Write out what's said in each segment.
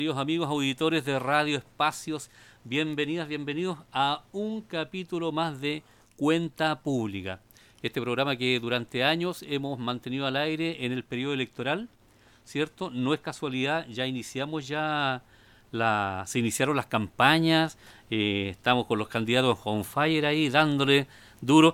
Queridos amigos auditores de Radio Espacios, bienvenidos a un capítulo más de Cuenta Pública. Este programa que durante años hemos mantenido al aire en el periodo electoral, ¿cierto? No es casualidad, se iniciaron las campañas, estamos con los candidatos on fire ahí, dándole duro.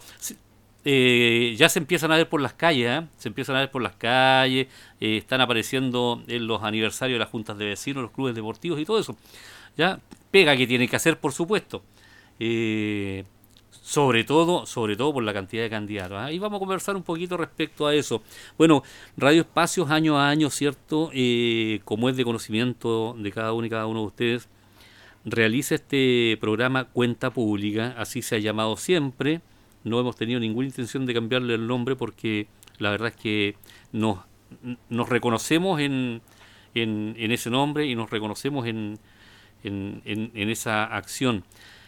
Ya se empiezan a ver por las calles, ¿eh? Se empiezan a ver por las calles, están apareciendo en los aniversarios de las juntas de vecinos, los clubes deportivos y todo eso. Ya, pega que tiene que hacer, por supuesto. Eh, sobre todo por la cantidad de candidatos. ¿Ah? Y vamos a conversar un poquito respecto a eso. Bueno, Radio Espacios año a año, ¿cierto? Como es de conocimiento de cada uno y cada uno de ustedes, realiza este programa Cuenta Pública, así se ha llamado siempre. No hemos tenido ninguna intención de cambiarle el nombre porque la verdad es que nos, nos reconocemos en ese nombre y nos reconocemos en esa acción.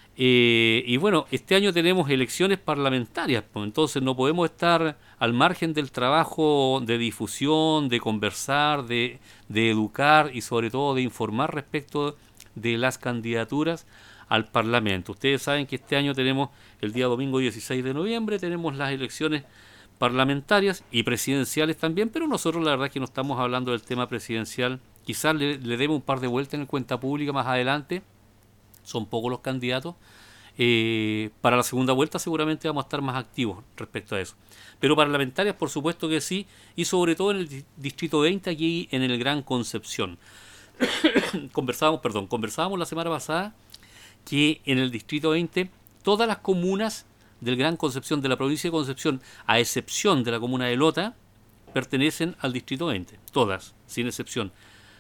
Y bueno, este año tenemos elecciones parlamentarias, pues, entonces no podemos estar al margen del trabajo de difusión, de conversar, de educar y sobre todo de informar respecto de las candidaturas al Parlamento. Ustedes saben que este año tenemos el día domingo 16 de noviembre, tenemos las elecciones parlamentarias y presidenciales también, pero nosotros la verdad es que no estamos hablando del tema presidencial. Quizás le demos un par de vueltas en el cuenta pública más adelante, son pocos los candidatos. Para la segunda vuelta seguramente vamos a estar más activos respecto a eso. Pero parlamentarias por supuesto que sí, y sobre todo en el Distrito 20 aquí en el Gran Concepción. Conversábamos la semana pasada que en el Distrito 20 todas las comunas del Gran Concepción, de la provincia de Concepción, a excepción de la comuna de Lota, pertenecen al Distrito 20. Todas, sin excepción.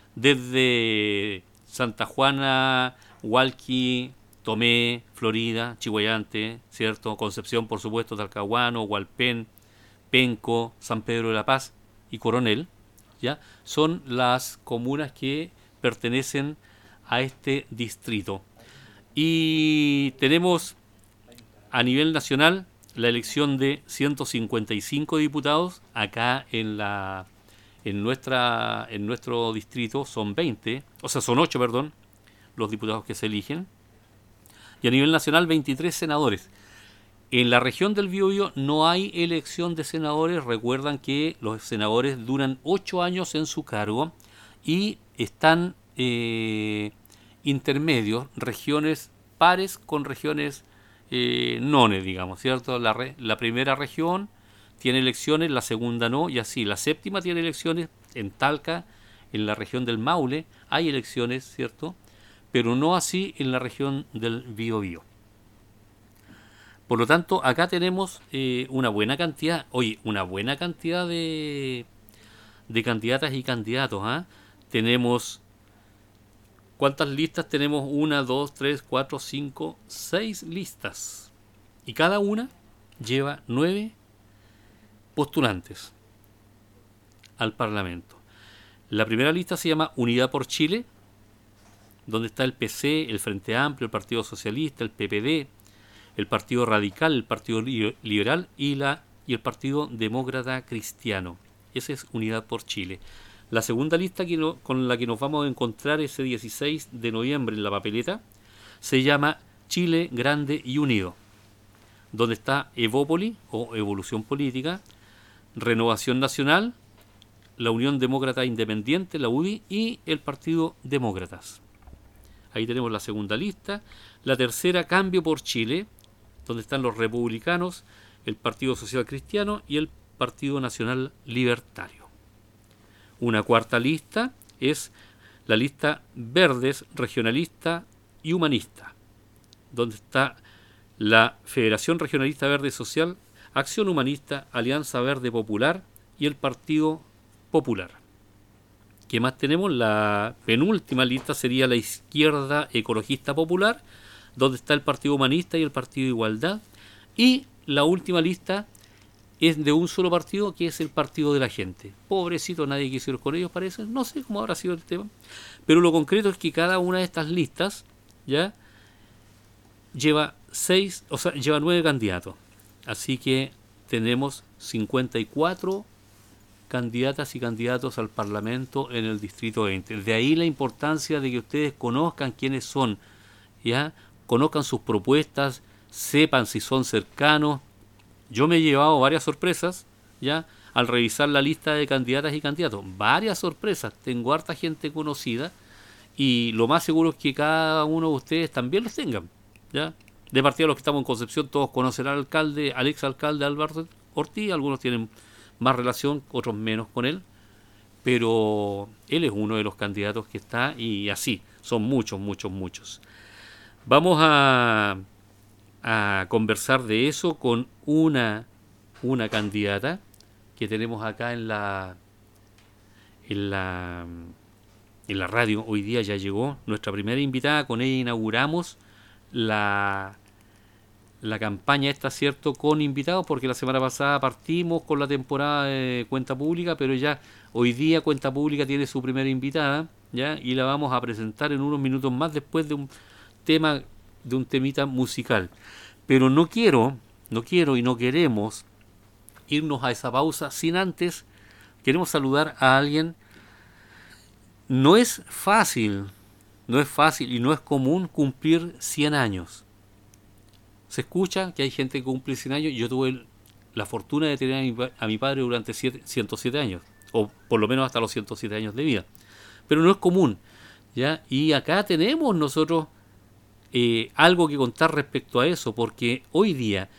Desde Santa Juana, Hualqui, Tomé, Florida, Chihuayante, ¿cierto? Concepción, por supuesto, Talcahuano, Hualpén, Penco, San Pedro de la Paz y Coronel, ¿ya? Son las comunas que pertenecen a este distrito. Y tenemos a nivel nacional la elección de 155 diputados. Acá en nuestro distrito son 20, o sea, son 8, perdón, los diputados que se eligen. Y a nivel nacional 23 senadores. En la región del Biobío no hay elección de senadores. Recuerdan que los senadores duran 8 años en su cargo y están intermedios, regiones pares con regiones nones, digamos, ¿cierto? La primera región tiene elecciones, la segunda no, y así. La séptima tiene elecciones en Talca, en la región del Maule, hay elecciones, ¿cierto? Pero no así en la región del Biobío. Por lo tanto, acá tenemos una buena cantidad de candidatas y candidatos. ¿Ah? Tenemos, ¿cuántas listas tenemos? Una, dos, tres, cuatro, cinco, seis listas. Y cada una lleva 9 postulantes al Parlamento. La primera lista se llama Unidad por Chile, donde está el PC, el Frente Amplio, el Partido Socialista, el PPD, el Partido Radical, el Partido Liberal y el Partido Demócrata Cristiano. Esa es Unidad por Chile. La segunda lista con la que nos vamos a encontrar ese 16 de noviembre en la papeleta se llama Chile Grande y Unido, donde está Evópoli o Evolución Política, Renovación Nacional, la Unión Demócrata Independiente, la UDI, y el Partido Demócratas. Ahí tenemos la segunda lista. La tercera, Cambio por Chile, donde están los republicanos, el Partido Social Cristiano y el Partido Nacional Libertario. Una cuarta lista es la lista Verdes, Regionalista y Humanista, donde está la Federación Regionalista Verde Social, Acción Humanista, Alianza Verde Popular y el Partido Popular. ¿Qué más tenemos? La penúltima lista sería la Izquierda Ecologista Popular, donde está el Partido Humanista y el Partido Igualdad. Y la última lista es de un solo partido, que es el Partido de la Gente. Pobrecito, nadie quiso ir con ellos, parece. No sé cómo habrá sido el tema. Pero lo concreto es que cada una de estas listas ya lleva lleva 9 candidatos. Así que tenemos 54 candidatas y candidatos al Parlamento en el Distrito 20. De ahí la importancia de que ustedes conozcan quiénes son, ¿ya? Conozcan sus propuestas, sepan si son cercanos. Yo me he llevado varias sorpresas, ¿ya? Al revisar la lista de candidatas y candidatos. Varias sorpresas. Tengo harta gente conocida y lo más seguro es que cada uno de ustedes también los tengan, ¿ya? De partida, los que estamos en Concepción, todos conocen al alcalde, al exalcalde Álvaro Ortiz. Algunos tienen más relación, otros menos con él, pero él es uno de los candidatos que está, y así, son muchos. Vamos a conversar de eso con una candidata que tenemos acá en la radio. Hoy día ya llegó nuestra primera invitada, con ella inauguramos la campaña esta, ¿cierto?, con invitados, porque la semana pasada partimos con la temporada de Cuenta Pública, pero ya hoy día Cuenta Pública tiene su primera invitada, ¿ya? Y la vamos a presentar en unos minutos más, después de un temita musical. Pero no quiero y no queremos irnos a esa pausa sin antes, queremos saludar a alguien. No es fácil y no es común cumplir 100 años. Se escucha que hay gente que cumple 100 años. Yo tuve la fortuna de tener a mi padre durante 107 años, o por lo menos hasta los 107 años de vida. Pero no es común, ¿ya? Y acá tenemos nosotros algo que contar respecto a eso, porque hoy día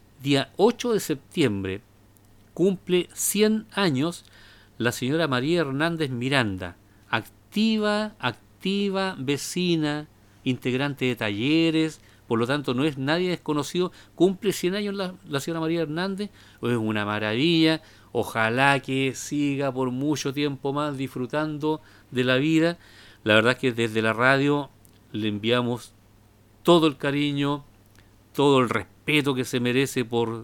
8 de septiembre, cumple 100 años la señora María Hernández Miranda, activa vecina, integrante de talleres. Por lo tanto, no es nadie desconocido. Cumple 100 años la señora María Hernández. Es una maravilla. Ojalá que siga por mucho tiempo más disfrutando de la vida. La verdad es que desde la radio le enviamos todo el cariño, todo el respeto que se merece por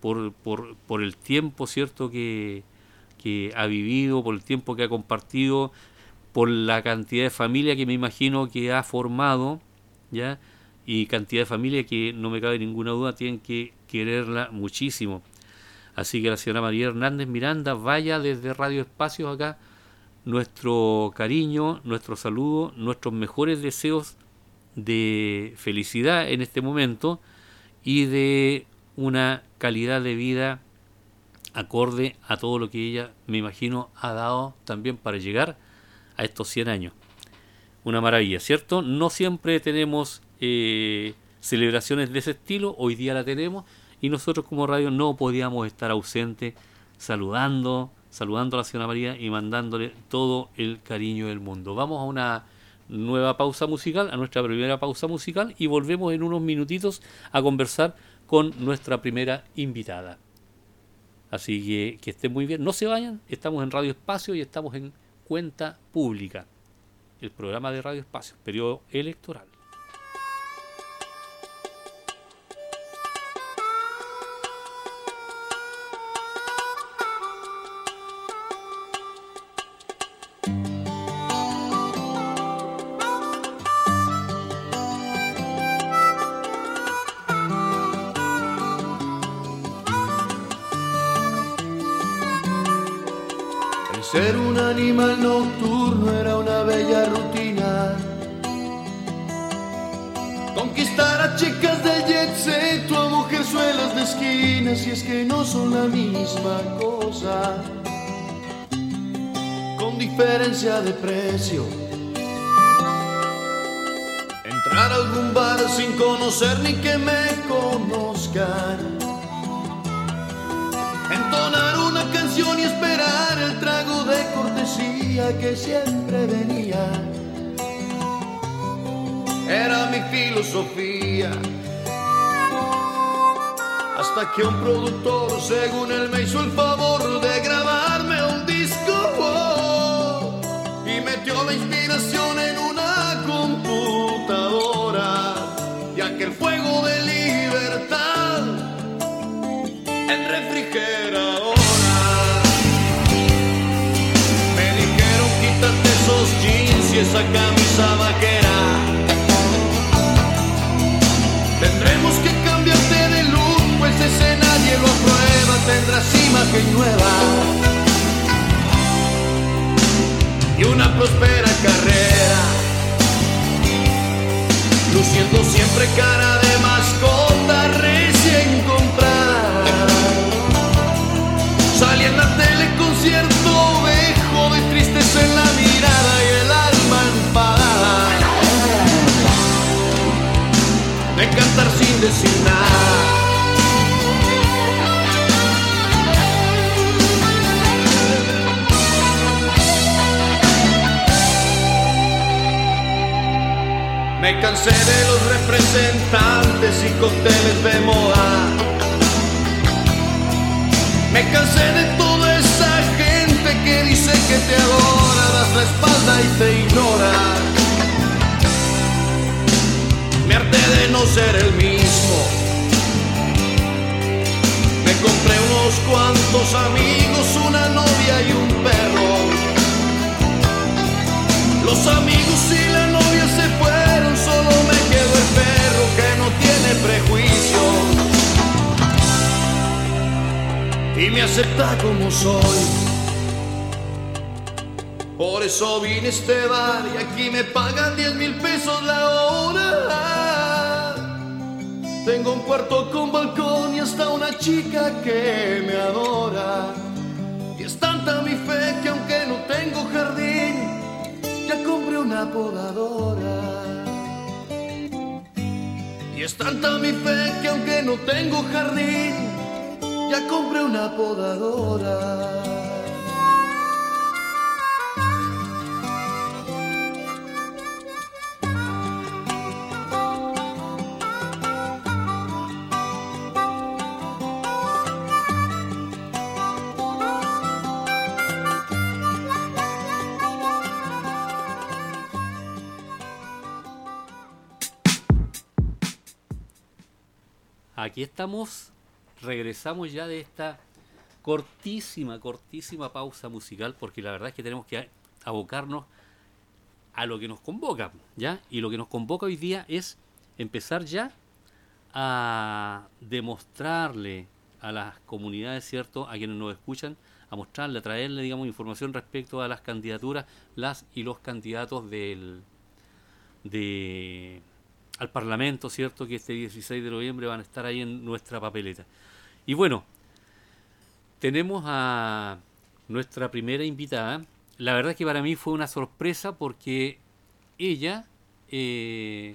el tiempo, ¿cierto?, que ha vivido, por el tiempo que ha compartido, por la cantidad de familia que me imagino que ha formado, ¿ya? Y cantidad de familia que, no me cabe ninguna duda, tienen que quererla muchísimo. Así que la señora María Hernández Miranda, vaya desde Radio Espacios acá nuestro cariño, nuestro saludo, nuestros mejores deseos de felicidad en este momento y de una calidad de vida acorde a todo lo que ella, me imagino, ha dado también para llegar a estos 100 años. Una maravilla, ¿cierto? No siempre tenemos celebraciones de ese estilo. Hoy día la tenemos y nosotros como radio no podíamos estar ausentes saludando a la señora María y mandándole todo el cariño del mundo. Vamos a una nueva pausa musical, a nuestra primera pausa musical, y volvemos en unos minutitos a conversar con nuestra primera invitada. Así que estén muy bien, no se vayan. Estamos en Radio Espacio y estamos en Cuenta Pública, el programa de Radio Espacio, periodo electoral. Ser un animal nocturno era una bella rutina. Conquistar a chicas del jet set o a mujerzuelas de esquinas, y es que no son la misma cosa, con diferencia de precio. Entrar a algún bar sin conocer ni que me conozcan, entonar una canción y esperar el trago de cortesía que siempre venía. Era mi filosofía, hasta que un productor, según él, me hizo el favor de grabarme un disco, y metió la inspiración en una computadora, y aquel fuego de libertad en refrigeradora. Me dijeron: quítate esos jeans y esa camisa vaquera, tendremos que cambiarte de look, pues ese nadie lo aprueba, tendrás imagen nueva. y una próspera carrera, luciendo siempre cara de mascota recién comprada. Salí en la tele concierto viejo de tristeza en la mirada y el alma enfadada, de cantar sin decir nada. Me cansé de los representantes y cócteles de moda. Me cansé de toda esa gente que dice que te adora, das la espalda y te ignora. Me harté de no ser el mismo. Me compré unos cuantos amigos, una novia y un perro. Los amigos y la novia se fueron, solo me quedó el perro que no tiene prejuicios y me acepta como soy. Por eso vine a este bar y aquí me pagan 10,000 pesos la hora. Tengo un cuarto con balcón y hasta una chica que me adora. Y es tanta mi fe que aunque no tengo jardín, ya compré una podadora. Y es tanta mi fe que aunque no tengo jardín, ya compré una podadora. Aquí estamos, regresamos ya de esta cortísima pausa musical, porque la verdad es que tenemos que abocarnos a lo que nos convoca, ¿ya? Y lo que nos convoca hoy día es empezar ya a demostrarle a las comunidades, ¿cierto?, a quienes nos escuchan, a mostrarle, a traerle, digamos, información respecto a las candidaturas, las y los candidatos al Parlamento, ¿cierto?, que este 16 de noviembre van a estar ahí en nuestra papeleta. Y bueno, tenemos a nuestra primera invitada. La verdad es que para mí fue una sorpresa porque ella es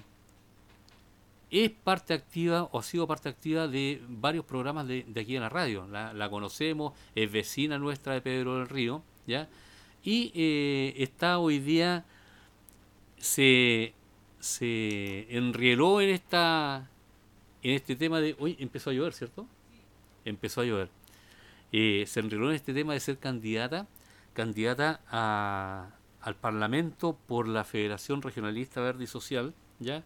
parte activa o ha sido parte activa de varios programas de aquí en la radio. La conocemos, es vecina nuestra de Pedro del Río, ¿ya? Y está hoy día, se enrieló en este tema de... Hoy empezó a llover, ¿cierto? Empezó a llover. Se enrieló en este tema de ser candidata al Parlamento por la Federación Regionalista Verde y Social, ¿ya?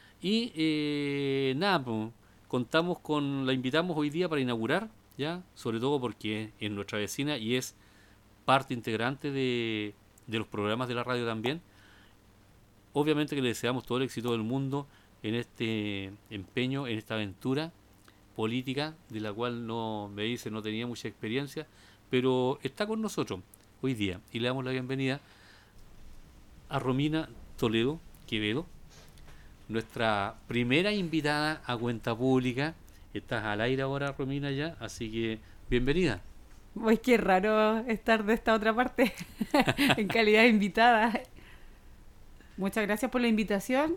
Y nada, pues, la invitamos hoy día para inaugurar, ¿ya? Sobre todo porque es nuestra vecina y es parte integrante de los programas de la radio también. Obviamente que le deseamos todo el éxito del mundo en este empeño, en esta aventura política, de la cual no tenía mucha experiencia, pero está con nosotros hoy día y le damos la bienvenida a Romina Toledo Quevedo, nuestra primera invitada a Cuenta Pública. Estás al aire ahora, Romina, ya, así que bienvenida. Pues qué raro estar de esta otra parte en calidad de invitada. Muchas gracias por la invitación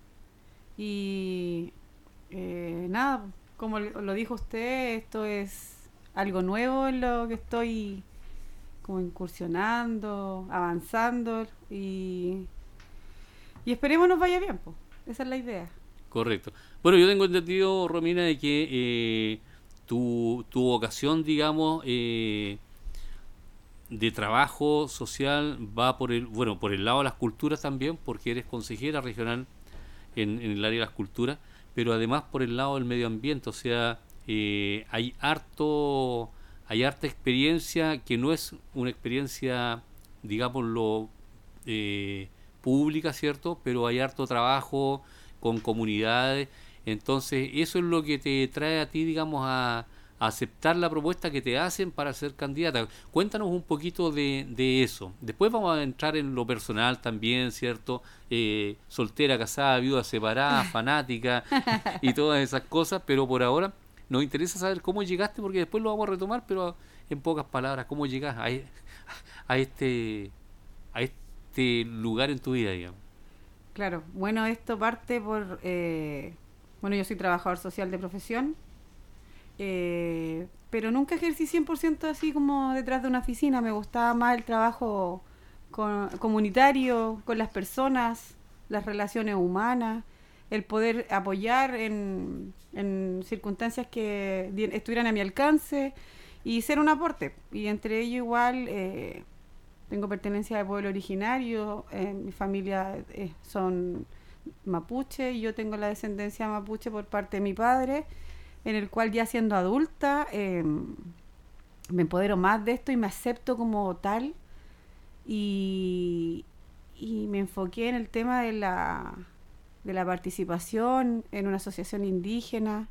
y nada, como lo dijo usted, esto es algo nuevo en lo que estoy como incursionando, avanzando y esperemos nos vaya bien, pues. Esa es la idea. Correcto. Bueno, yo tengo entendido, Romina, de que tu vocación, digamos, de trabajo social va por el lado de las culturas también, porque eres consejera regional en el área de las culturas, pero además por el lado del medio ambiente, o sea, hay harta experiencia que no es una experiencia, digámoslo, pública, ¿cierto? Pero hay harto trabajo con comunidades, entonces eso es lo que te trae a ti, digamos, a aceptar la propuesta que te hacen para ser candidata. Cuéntanos un poquito de eso. Después vamos a entrar en lo personal también, ¿cierto? Soltera, casada, viuda, separada, fanática y todas esas cosas, pero por ahora nos interesa saber cómo llegaste, porque después lo vamos a retomar, pero en pocas palabras, cómo llegas a este lugar en tu vida, digamos. Claro, bueno, esto parte bueno, yo soy trabajador social de profesión, pero nunca ejercí 100% así como detrás de una oficina. Me gustaba más el trabajo comunitario, con las personas, las relaciones humanas, el poder apoyar en circunstancias que estuvieran a mi alcance y ser un aporte. Y entre ello igual tengo pertenencia al pueblo originario, mi familia son mapuche y yo tengo la descendencia mapuche por parte de mi padre, en el cual ya siendo adulta me empodero más de esto y me acepto como tal y me enfoqué en el tema de la participación en una asociación indígena,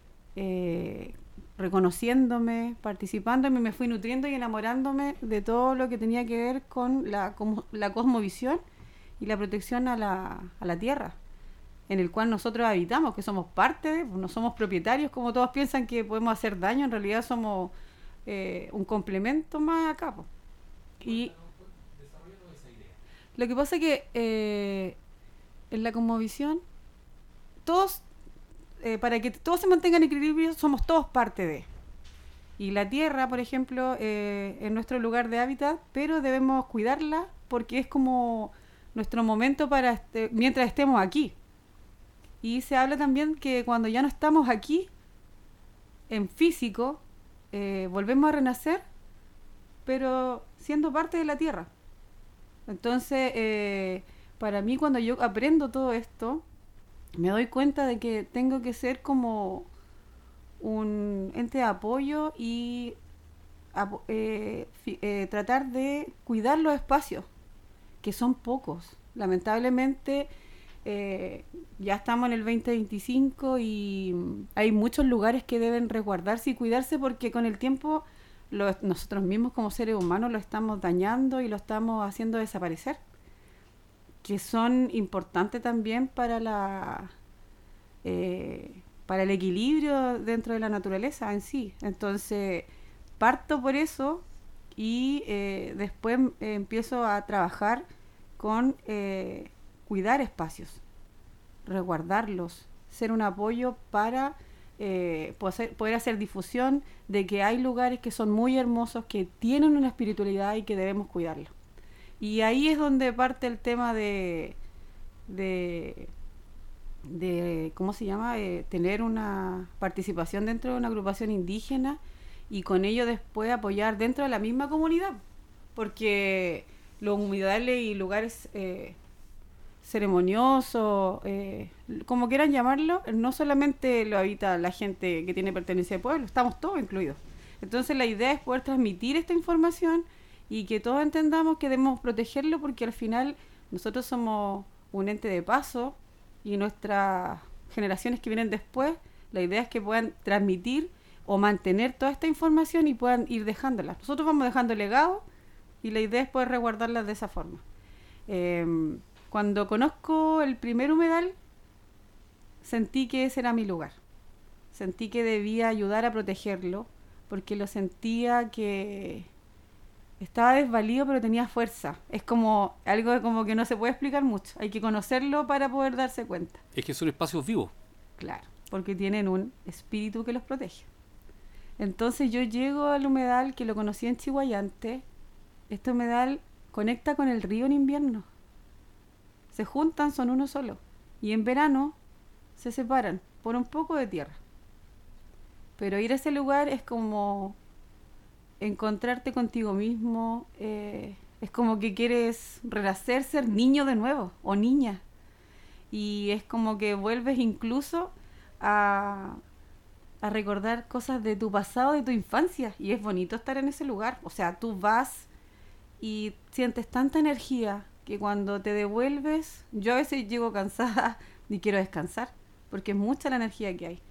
reconociéndome, participándome, me fui nutriendo y enamorándome de todo lo que tenía que ver con la cosmovisión y la protección a la tierra, en el cual nosotros habitamos, que somos parte, no somos propietarios, como todos piensan que podemos hacer daño, en realidad somos un complemento más acá. Y lo que pasa es que en la cosmovisión, todos, para que todos se mantengan en equilibrio, somos todos parte de. Y la tierra, por ejemplo, es nuestro lugar de hábitat, pero debemos cuidarla porque es como nuestro momento para mientras estemos aquí. Y se habla también que cuando ya no estamos aquí, en físico, volvemos a renacer, pero siendo parte de la tierra. Entonces, para mí, cuando yo aprendo todo esto, me doy cuenta de que tengo que ser como un ente de apoyo y tratar de cuidar los espacios, que son pocos. Lamentablemente, ya estamos en el 2025 y hay muchos lugares que deben resguardarse y cuidarse porque con el tiempo nosotros mismos como seres humanos lo estamos dañando y lo estamos haciendo desaparecer, que son importantes también para para el equilibrio dentro de la naturaleza en sí. Entonces parto por eso y después empiezo a trabajar con cuidar espacios, resguardarlos, ser un apoyo para poder hacer difusión de que hay lugares que son muy hermosos, que tienen una espiritualidad y que debemos cuidarlos. Y ahí es donde parte el tema de ¿cómo se llama? Tener una participación dentro de una agrupación indígena y con ello después apoyar dentro de la misma comunidad, porque los humedales y lugares ceremoniosos, como quieran llamarlo, no solamente lo habita la gente que tiene pertenencia al pueblo, estamos todos incluidos. Entonces la idea es poder transmitir esta información y que todos entendamos que debemos protegerlo, porque al final nosotros somos un ente de paso y nuestras generaciones que vienen después, la idea es que puedan transmitir o mantener toda esta información y puedan ir dejándola. Nosotros vamos dejando legado y la idea es poder resguardarlas de esa forma. Cuando conozco el primer humedal, sentí que ese era mi lugar. Sentí que debía ayudar a protegerlo, porque lo sentía que estaba desvalido pero tenía fuerza. Es como algo como que no se puede explicar mucho. Hay que conocerlo para poder darse cuenta. Es que son espacios vivos. Claro, porque tienen un espíritu que los protege. Entonces yo llego al humedal que lo conocí en Chiguayante. Este humedal conecta con el río en invierno. Se juntan, son uno solo. Y en verano se separan por un poco de tierra. Pero ir a ese lugar es como encontrarte contigo mismo, es como que quieres renacer, ser niño de nuevo o niña, y es como que vuelves incluso a recordar cosas de tu pasado, de tu infancia, y es bonito estar en ese lugar. O sea, tú vas y sientes tanta energía que cuando te devuelves, yo a veces llego cansada y quiero descansar porque es mucha la energía que hay.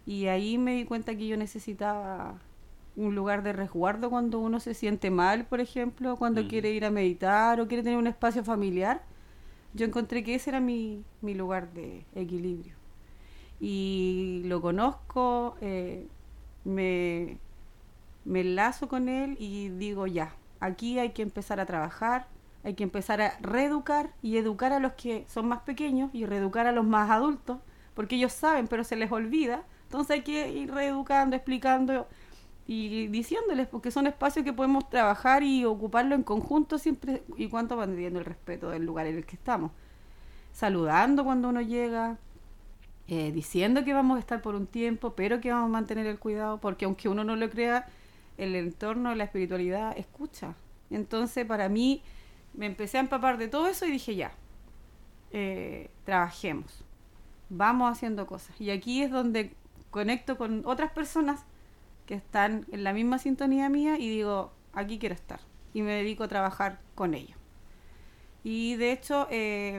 Y ahí me di cuenta que yo necesitaba un lugar de resguardo cuando uno se siente mal, por ejemplo, cuando quiere ir a meditar o quiere tener un espacio familiar. Yo encontré que ese era mi lugar de equilibrio. Y lo conozco, me, me enlazo con él y digo ya, aquí hay que empezar a trabajar, hay que empezar a reeducar y educar a los que son más pequeños y reeducar a los más adultos, porque ellos saben pero se les olvida, entonces hay que ir reeducando, explicando y diciéndoles, porque son espacios que podemos trabajar y ocuparlo en conjunto siempre y cuando manteniendo el respeto del lugar en el que estamos, saludando cuando uno llega, diciendo que vamos a estar por un tiempo, pero que vamos a mantener el cuidado, porque aunque uno no lo crea, el entorno, la espiritualidad escucha. Entonces para mí me empecé a empapar de todo eso y dije ya, trabajemos, vamos haciendo cosas. Y aquí es donde conecto con otras personas que están en la misma sintonía mía y digo, aquí quiero estar. Y me dedico a trabajar con ellos. Y de hecho,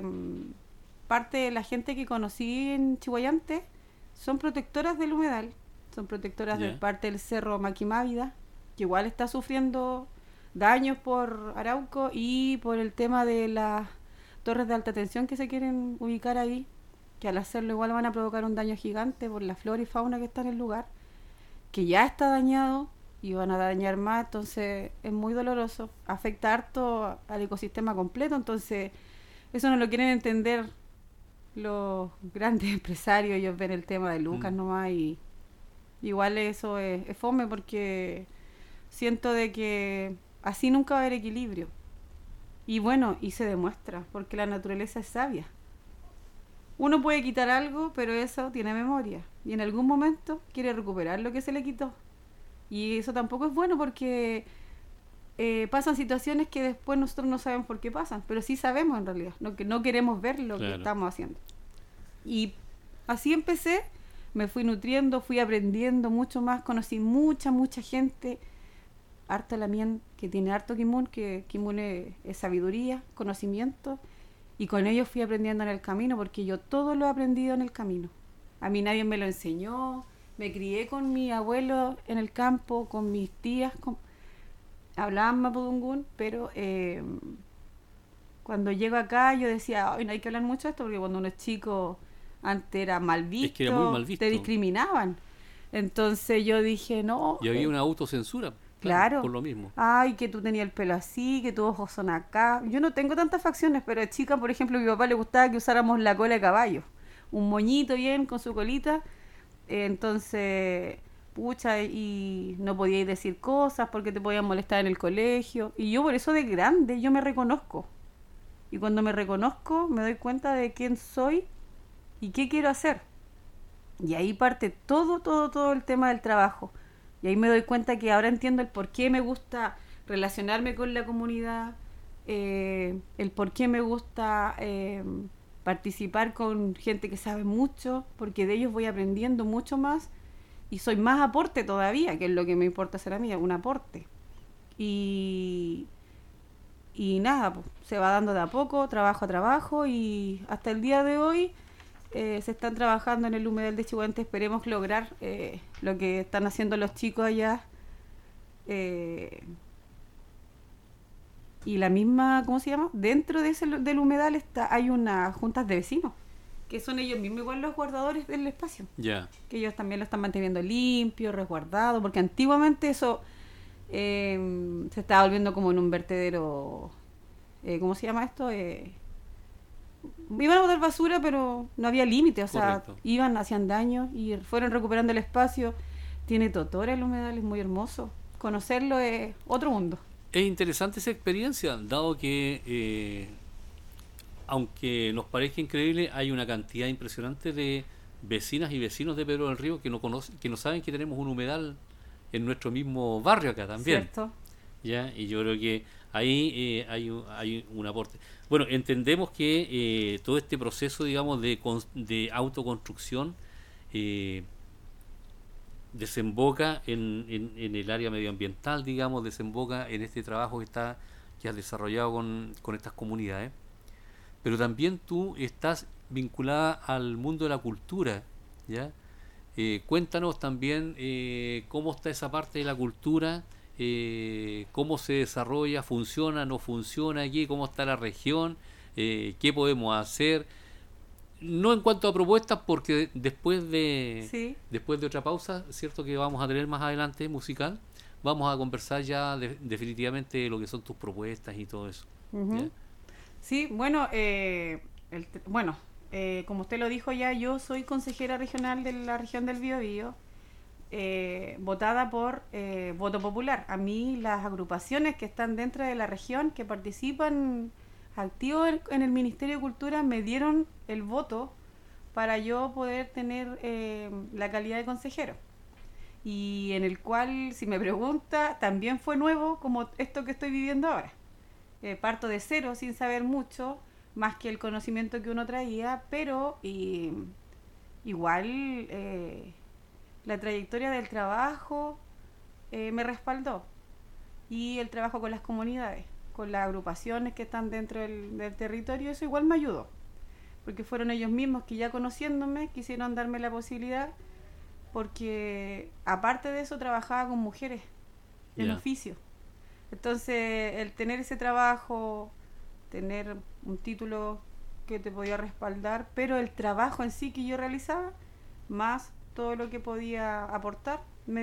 parte de la gente que conocí en Chihuayante son protectoras del humedal, son protectoras de parte del Cerro Maquimávida, que igual está sufriendo daños por Arauco y por el tema de las torres de alta tensión que se quieren ubicar ahí, que al hacerlo igual van a provocar un daño gigante por la flora y fauna que está en el lugar, que ya está dañado y van a dañar más, entonces es muy doloroso, afecta harto al ecosistema completo, entonces eso no lo quieren entender los grandes empresarios, ellos ven el tema de Lucas nomás y igual eso es fome porque siento de que así nunca va a haber equilibrio. Y bueno, y se demuestra, porque la naturaleza es sabia. Uno puede quitar algo, pero eso tiene memoria. Y en algún momento quiere recuperar lo que se le quitó. Y eso tampoco es bueno porque pasan situaciones que después nosotros no sabemos por qué pasan, pero sí sabemos en realidad, que no queremos ver lo que estamos haciendo. Y así empecé, me fui nutriendo, fui aprendiendo mucho más, conocí mucha gente, harta lamien, que tiene harto kimun, que kimun es sabiduría, conocimiento, y con ellos fui aprendiendo en el camino, porque yo todo lo he aprendido en el camino. A mí nadie me lo enseñó, me crié con mi abuelo en el campo, con mis tías, hablaban mapudungún, pero cuando llego acá yo decía, ay, no hay que hablar mucho de esto, porque cuando uno es chico, antes era mal visto, es que era muy mal visto, te discriminaban. Entonces yo dije, no. Y había una autocensura. Claro. Por lo mismo. Ay, que tú tenías el pelo así, que tus ojos son acá. Yo no tengo tantas facciones, pero de chica, por ejemplo, a mi papá le gustaba que usáramos la cola de caballo. Un moñito bien con su colita. Entonces, pucha, y no podíais decir cosas porque te podían molestar en el colegio. Y yo por eso de grande, yo me reconozco. Y cuando me reconozco, me doy cuenta de quién soy y qué quiero hacer. Y ahí parte todo el tema del trabajo. Y ahí me doy cuenta que ahora entiendo el por qué me gusta relacionarme con la comunidad, el por qué me gusta participar con gente que sabe mucho, porque de ellos voy aprendiendo mucho más y soy más aporte todavía, que es lo que me importa hacer a mí, un aporte. Y nada, pues, se va dando de a poco, trabajo a trabajo, y hasta el día de hoy se están trabajando en el humedal de Chihuahua. Esperemos lograr lo que están haciendo los chicos allá, y la misma, ¿cómo se llama? Dentro de del humedal hay unas juntas de vecinos que son ellos mismos igual los guardadores del espacio, que ellos también lo están manteniendo limpio, resguardado, porque antiguamente eso se estaba volviendo como en un vertedero, ¿cómo se llama esto? Iban a botar basura, pero no había límite, o sea, iban, hacían daño y fueron recuperando el espacio. Tiene totora el humedal, es muy hermoso. Conocerlo es otro mundo. Es interesante esa experiencia, dado que, aunque nos parezca increíble, hay una cantidad impresionante de vecinas y vecinos de Pedro del Río que no conocen, que no saben que tenemos un humedal en nuestro mismo barrio acá también. ¿Cierto? ¿Ya? Y yo creo que ahí hay un aporte. Bueno, entendemos que todo este proceso, digamos, de autoconstrucción desemboca en el área medioambiental, digamos, desemboca en este trabajo que has desarrollado con estas comunidades. Pero también tú estás vinculada al mundo de la cultura, ¿ya? Cuéntanos también cómo está esa parte de la cultura, cómo se desarrolla, funciona, no funciona aquí, cómo está la región, qué podemos hacer. No en cuanto a propuestas, porque Sí. después de otra pausa, cierto que vamos a tener más adelante musical, vamos a conversar ya definitivamente de lo que son tus propuestas y todo eso. ¿Ya? Ujú. Sí, bueno, como usted lo dijo ya, yo soy consejera regional de la región del Biobío, votada por voto popular. A mí las agrupaciones que están dentro de la región, que participan activos en el Ministerio de Cultura, me dieron el voto para yo poder tener la calidad de consejero. Y en el cual, si me pregunta, también fue nuevo como esto que estoy viviendo ahora. Parto de cero sin saber mucho, más que el conocimiento que uno traía, pero igual la trayectoria del trabajo me respaldó. Y el trabajo con las comunidades, con las agrupaciones que están dentro del territorio, eso igual me ayudó. Porque fueron ellos mismos que ya conociéndome quisieron darme la posibilidad, porque aparte de eso trabajaba con mujeres en oficio. Entonces, el tener ese trabajo, tener un título que te podía respaldar, pero el trabajo en sí que yo realizaba, más todo lo que podía aportar,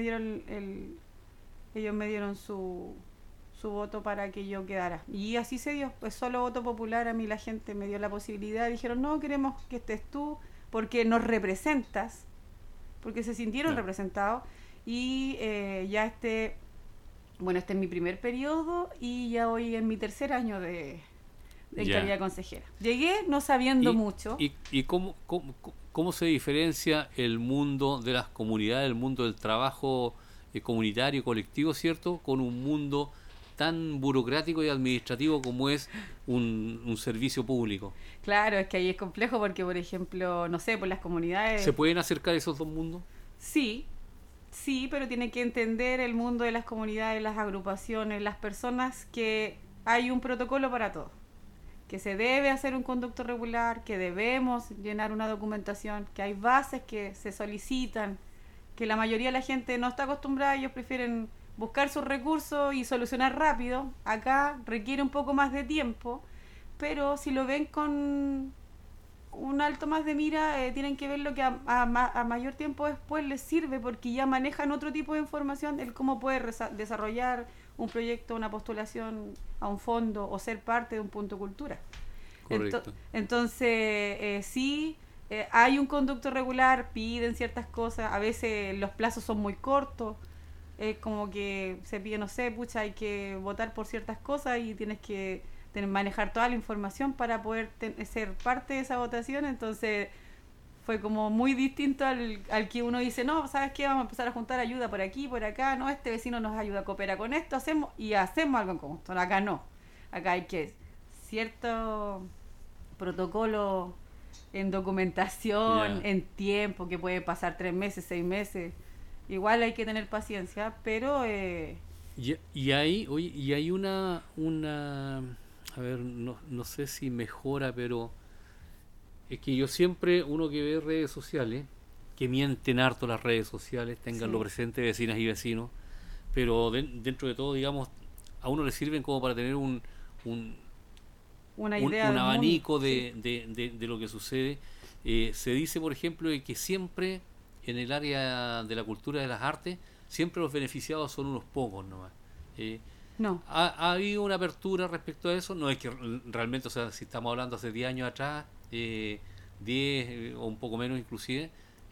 ellos me dieron su voto para que yo quedara. Y así se dio, pues solo voto popular. A mí la gente me dio la posibilidad, dijeron, no, queremos que estés tú, porque nos representas, porque se sintieron representados, y bueno, este es mi primer periodo y ya voy en mi tercer año de calidad consejera. Llegué no sabiendo mucho. ¿Y cómo se diferencia el mundo de las comunidades, el mundo del trabajo comunitario, colectivo, ¿cierto?, con un mundo tan burocrático y administrativo como es un servicio público? Claro, es que ahí es complejo porque, por ejemplo, no sé, por las comunidades... ¿Se pueden acercar esos dos mundos? Sí, pero tiene que entender el mundo de las comunidades, las agrupaciones, las personas, que hay un protocolo para todo, que se debe hacer un conducto regular, que debemos llenar una documentación, que hay bases que se solicitan, que la mayoría de la gente no está acostumbrada, ellos prefieren buscar sus recursos y solucionar rápido. Acá requiere un poco más de tiempo, pero si lo ven con un alto más de mira, tienen que ver lo que a mayor tiempo después les sirve, porque ya manejan otro tipo de información, el cómo puede desarrollar un proyecto, una postulación a un fondo o ser parte de un punto cultura. Correcto. Entonces, sí, hay un conducto regular, piden ciertas cosas, a veces los plazos son muy cortos, como que se pide, no sé, pucha, hay que votar por ciertas cosas y tienes que manejar toda la información para poder ser parte de esa votación. Entonces fue como muy distinto al que uno dice, no, ¿sabes qué? Vamos a empezar a juntar ayuda por aquí, por acá, no, este vecino nos ayuda, coopera con esto, hacemos algo en conjunto. Acá no, acá hay que cierto protocolo en documentación, en tiempo, que puede pasar 3 meses, 6 meses. Igual hay que tener paciencia, pero... Y hay una a ver, no sé si mejora, pero es que yo siempre, uno que ve redes sociales, que mienten harto las redes sociales, tenganlo presente, vecinas y vecinos, pero dentro de todo, digamos, a uno le sirven como para tener un abanico de lo que sucede. Se dice, por ejemplo, que siempre en el área de la cultura, de las artes, siempre los beneficiados son unos pocos nomás. No. ¿Ha habido una apertura respecto a eso? No es que realmente, o sea, si estamos hablando hace 10 años atrás, 10 o un poco menos inclusive,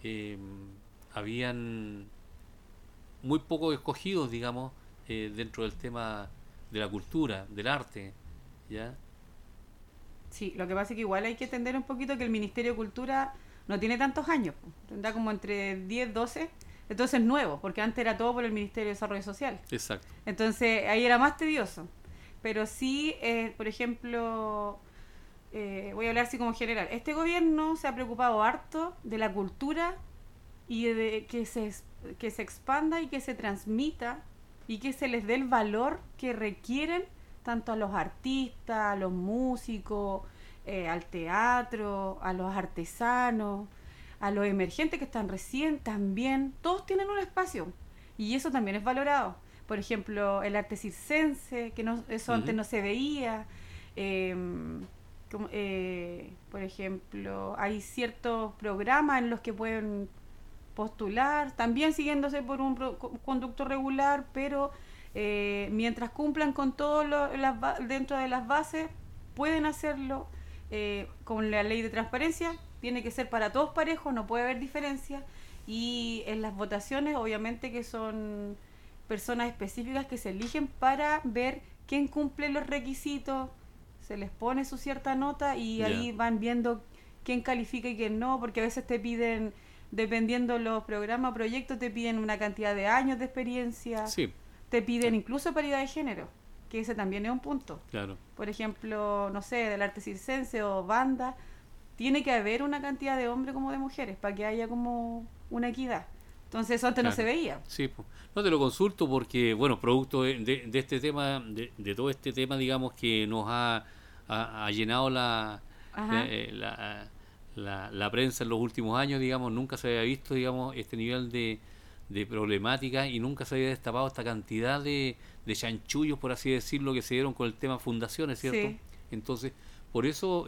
habían muy pocos escogidos, digamos, dentro del tema de la cultura, del arte, ¿ya? Sí, lo que pasa es que igual hay que entender un poquito que el Ministerio de Cultura no tiene tantos años, tendrá como entre 10, 12. Entonces es nuevo, porque antes era todo por el Ministerio de Desarrollo Social. Exacto. Entonces ahí era más tedioso. Pero sí, por ejemplo, voy a hablar así como general. Este gobierno se ha preocupado harto de la cultura y de que se expanda y que se transmita y que se les dé el valor que requieren tanto a los artistas, a los músicos, al teatro, a los artesanos, a los emergentes que están recién también, todos tienen un espacio y eso también es valorado. Por ejemplo, el arte circense, que no, eso antes no se veía. Por ejemplo, hay ciertos programas en los que pueden postular, también siguiéndose por un conducto regular, pero mientras cumplan con todo dentro de las bases, pueden hacerlo con la ley de transparencia. Tiene que ser para todos parejos, no puede haber diferencia. Y en las votaciones, obviamente que son personas específicas que se eligen para ver quién cumple los requisitos, se les pone su cierta nota y ahí van viendo quién califica y quién no, porque a veces te piden, dependiendo los programas o proyectos, te piden una cantidad de años de experiencia, te piden incluso paridad de género, que ese también es un punto. Claro. Por ejemplo, no sé, del arte circense o banda, tiene que haber una cantidad de hombres como de mujeres para que haya como una equidad. Entonces eso antes no se veía. Sí, pues. No te lo consulto porque, bueno, producto de este tema, de todo este tema, digamos, que nos ha llenado la prensa en los últimos años, digamos, nunca se había visto, digamos, este nivel de problemática y nunca se había destapado esta cantidad de chanchullos, por así decirlo, que se dieron con el tema fundaciones, ¿cierto? Sí. Entonces, por eso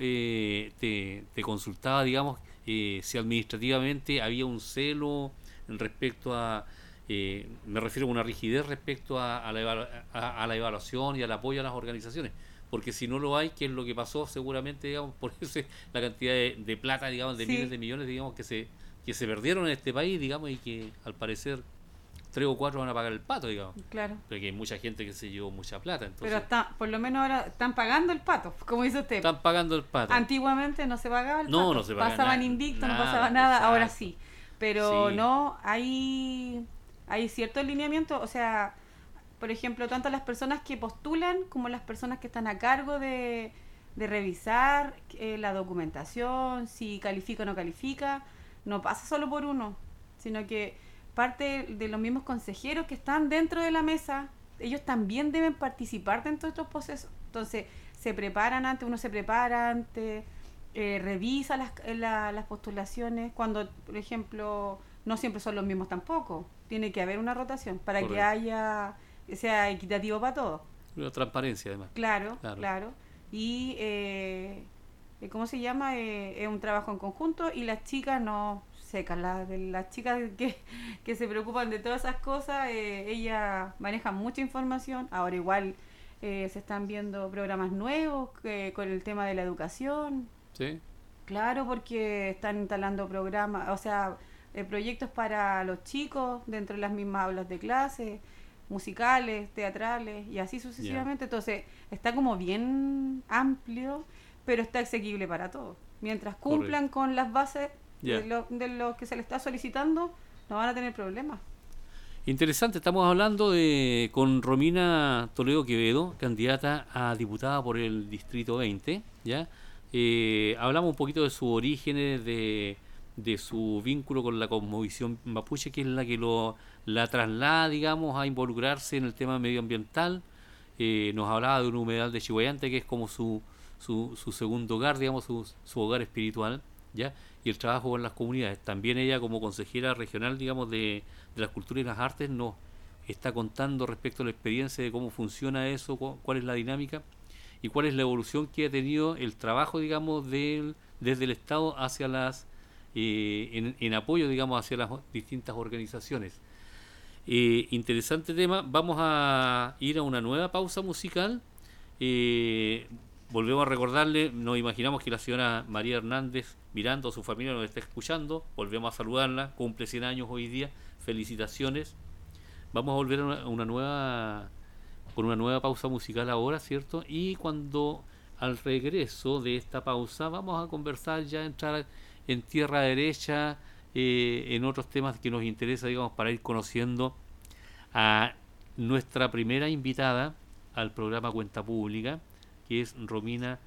te consultaba, digamos, si administrativamente había un celo respecto a, me refiero a una rigidez respecto a la evaluación y al apoyo a las organizaciones, porque si no lo hay, ¿qué es lo que pasó? Seguramente, digamos, por eso la cantidad de plata, digamos, de miles de millones, digamos, que se perdieron en este país, digamos, y que al parecer 3 o 4 van a pagar el pato, digamos. Claro. Porque hay mucha gente que se llevó mucha plata. Entonces, pero por lo menos ahora están pagando el pato, como dice usted. Están pagando el pato. Antiguamente no se pagaba el pato. No se pagaba Pasaban invictos, no pasaba nada, exacto. Ahora sí. Pero no, hay cierto alineamiento, o sea, por ejemplo, tanto las personas que postulan como las personas que están a cargo de revisar la documentación, si califica o no califica, no pasa solo por uno, sino que parte de los mismos consejeros que están dentro de la mesa, ellos también deben participar dentro de estos procesos. Entonces, uno se prepara antes, revisa las postulaciones, cuando, por ejemplo, no siempre son los mismos tampoco. Tiene que haber una rotación para que sea equitativo para todos. Una transparencia, además. Claro. Y, ¿cómo se llama? Es un trabajo en conjunto y las chicas no secas. Las chicas que se preocupan de todas esas cosas, ellas manejan mucha información. Ahora igual se están viendo programas nuevos con el tema de la educación. Sí. Claro, porque están instalando programas, o sea, proyectos para los chicos dentro de las mismas aulas de clase, musicales, teatrales y así sucesivamente. Entonces está como bien amplio, pero está asequible para todos. Mientras cumplan con las bases de lo que se le está solicitando, no van a tener problemas. Interesante, estamos hablando con Romina Toledo Quevedo, candidata a diputada por el Distrito 20, ¿ya? Hablamos un poquito de sus orígenes, de su vínculo con la cosmovisión mapuche, que es la que la traslada, digamos, a involucrarse en el tema medioambiental. Nos hablaba de un humedal de Chihuayante, que es como su segundo hogar, digamos, su hogar espiritual, ¿ya? Y el trabajo con las comunidades. También ella, como consejera regional, digamos, de las culturas y las artes, nos está contando respecto a la experiencia de cómo funciona eso, cuál es la dinámica y cuál es la evolución que ha tenido el trabajo, digamos, desde el Estado hacia en apoyo, digamos, hacia las distintas organizaciones. Interesante tema. Vamos a ir a una nueva pausa musical. Volvemos a recordarle, nos imaginamos que la señora María Hernández Miranda o su familia nos está escuchando. Volvemos a saludarla, cumple 100 años hoy día, felicitaciones. Vamos a volver a una nueva pausa musical ahora, ¿cierto? Y cuando al regreso de esta pausa vamos a conversar, ya entrar en tierra derecha, en otros temas que nos interesa, digamos, para ir conociendo a nuestra primera invitada al programa Cuenta Pública, que es Romina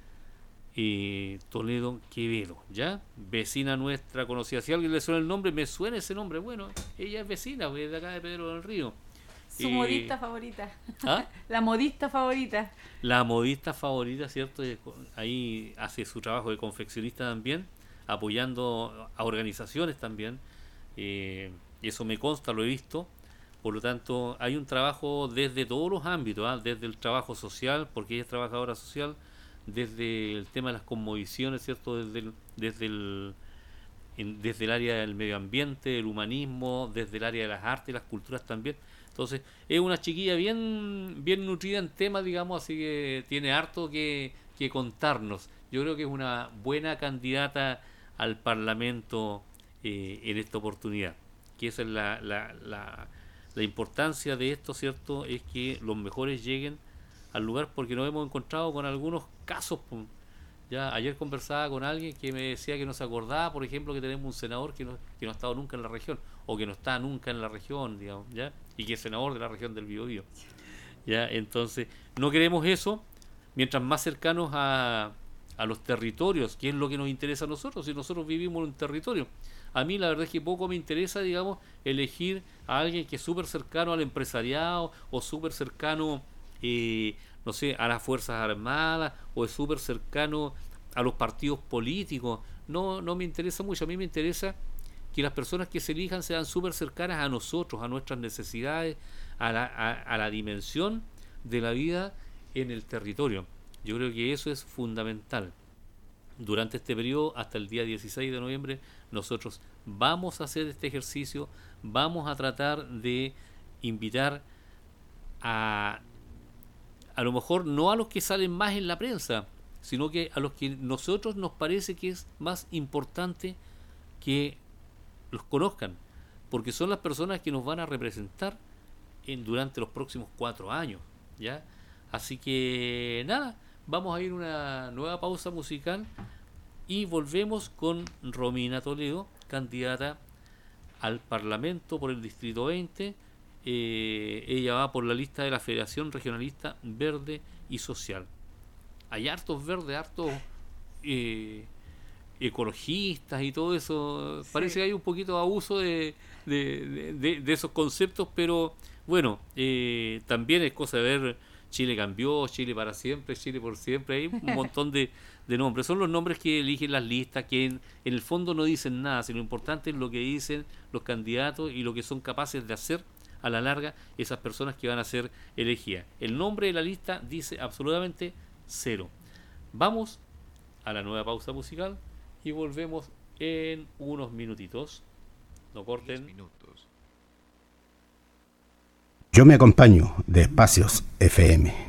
Toledo Quevedo, ¿ya? Vecina nuestra, conocida. Si a alguien le suena el nombre, me suena ese nombre. Bueno, ella es vecina, es de acá de Pedro del Río. Su modista favorita. ¿Ah? La modista favorita. La modista favorita, ¿cierto? Ahí hace su trabajo de confeccionista también. apoyando a organizaciones también, y eso me consta, lo he visto. Por lo tanto, hay un trabajo desde todos los ámbitos, desde el trabajo social, porque ella es trabajadora social, desde el tema de las cosmovisiones, ¿cierto? Desde el área del medio ambiente, el humanismo, desde el área de las artes y las culturas también. Entonces, es una chiquilla bien nutrida en temas, digamos, así que tiene harto que contarnos. Yo creo que es una buena candidata al Parlamento en esta oportunidad. Que esa es la importancia de esto, ¿cierto? Es que los mejores lleguen al lugar, porque nos hemos encontrado con algunos casos. Ya ayer conversaba con alguien que me decía que no se acordaba, por ejemplo, que tenemos un senador que no ha estado nunca en la región, o que no está nunca en la región, digamos, ¿ya? Y que es senador de la región del Biobío. ¿Ya? Entonces, no queremos eso, mientras más cercanos a los territorios, que es lo que nos interesa a nosotros, si nosotros vivimos en un territorio. A mí la verdad es que poco me interesa, digamos, elegir a alguien que es súper cercano al empresariado, o súper cercano, no sé, a las Fuerzas Armadas, o es súper cercano a los partidos políticos. No me interesa mucho. A mí me interesa que las personas que se elijan sean súper cercanas a nosotros, a nuestras necesidades, a la dimensión de la vida en el territorio. Yo creo que eso es fundamental. Durante este periodo, hasta el día 16 de noviembre, nosotros vamos a hacer este ejercicio, vamos a tratar de invitar a lo mejor no a los que salen más en la prensa, sino que a los que nosotros nos parece que es más importante que los conozcan, porque son las personas que nos van a representar durante los próximos 4 años, ¿ya? Así que nada, vamos a ir a una nueva pausa musical y volvemos con Romina Toledo, candidata al Parlamento por el Distrito 20. Ella va por la lista de la Federación Regionalista Verde y Social. Hay hartos verdes, hartos ecologistas y todo eso. Sí. Parece que hay un poquito de abuso de esos conceptos, pero bueno, también es cosa de ver Chile cambió, Chile para siempre, Chile por siempre. Hay un montón de nombres. Son los nombres que eligen las listas, que en el fondo no dicen nada, sino lo importante es lo que dicen los candidatos y lo que son capaces de hacer a la larga esas personas que van a ser elegidas. El nombre de la lista dice absolutamente cero. Vamos a la nueva pausa musical y volvemos en unos minutitos. No corten. 10 minutos. Yo me acompaño de Espacios FM.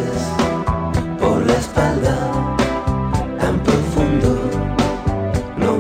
No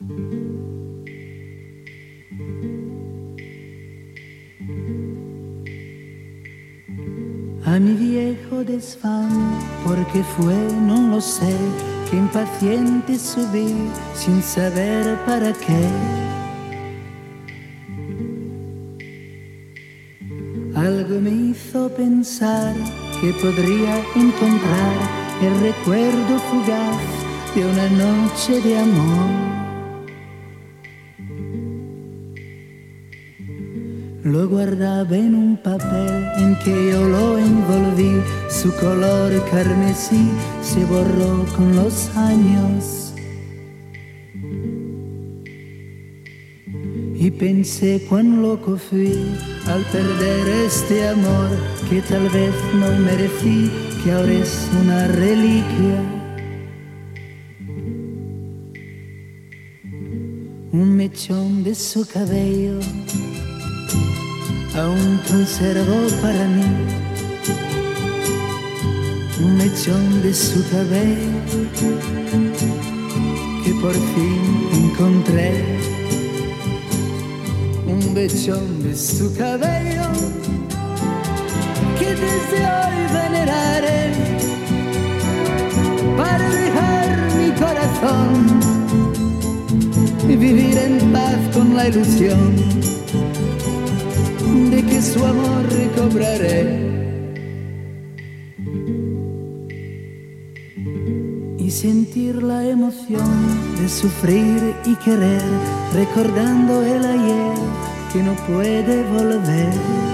A mi viejo desván, porque fue, no lo sé, que impaciente subí sin saber para qué. Algo me hizo pensar que podría encontrar el recuerdo fugaz de una noche de amor. Lo guardaba en un papel en que yo lo envolví, su color carmesí se borró con los años. Y pensé cuán loco fui al perder este amor que tal vez no merecí, que ahora es una reliquia. Un mechón de su cabello aún conservo para mí, un mechón de su cabello que por fin encontré, un mechón de su cabello que desde hoy veneraré para dejar mi corazón y vivir en paz con la ilusión de que su amor recobraré. Y sentir la emoción de sufrir y querer, recordando el ayer que no puede volver.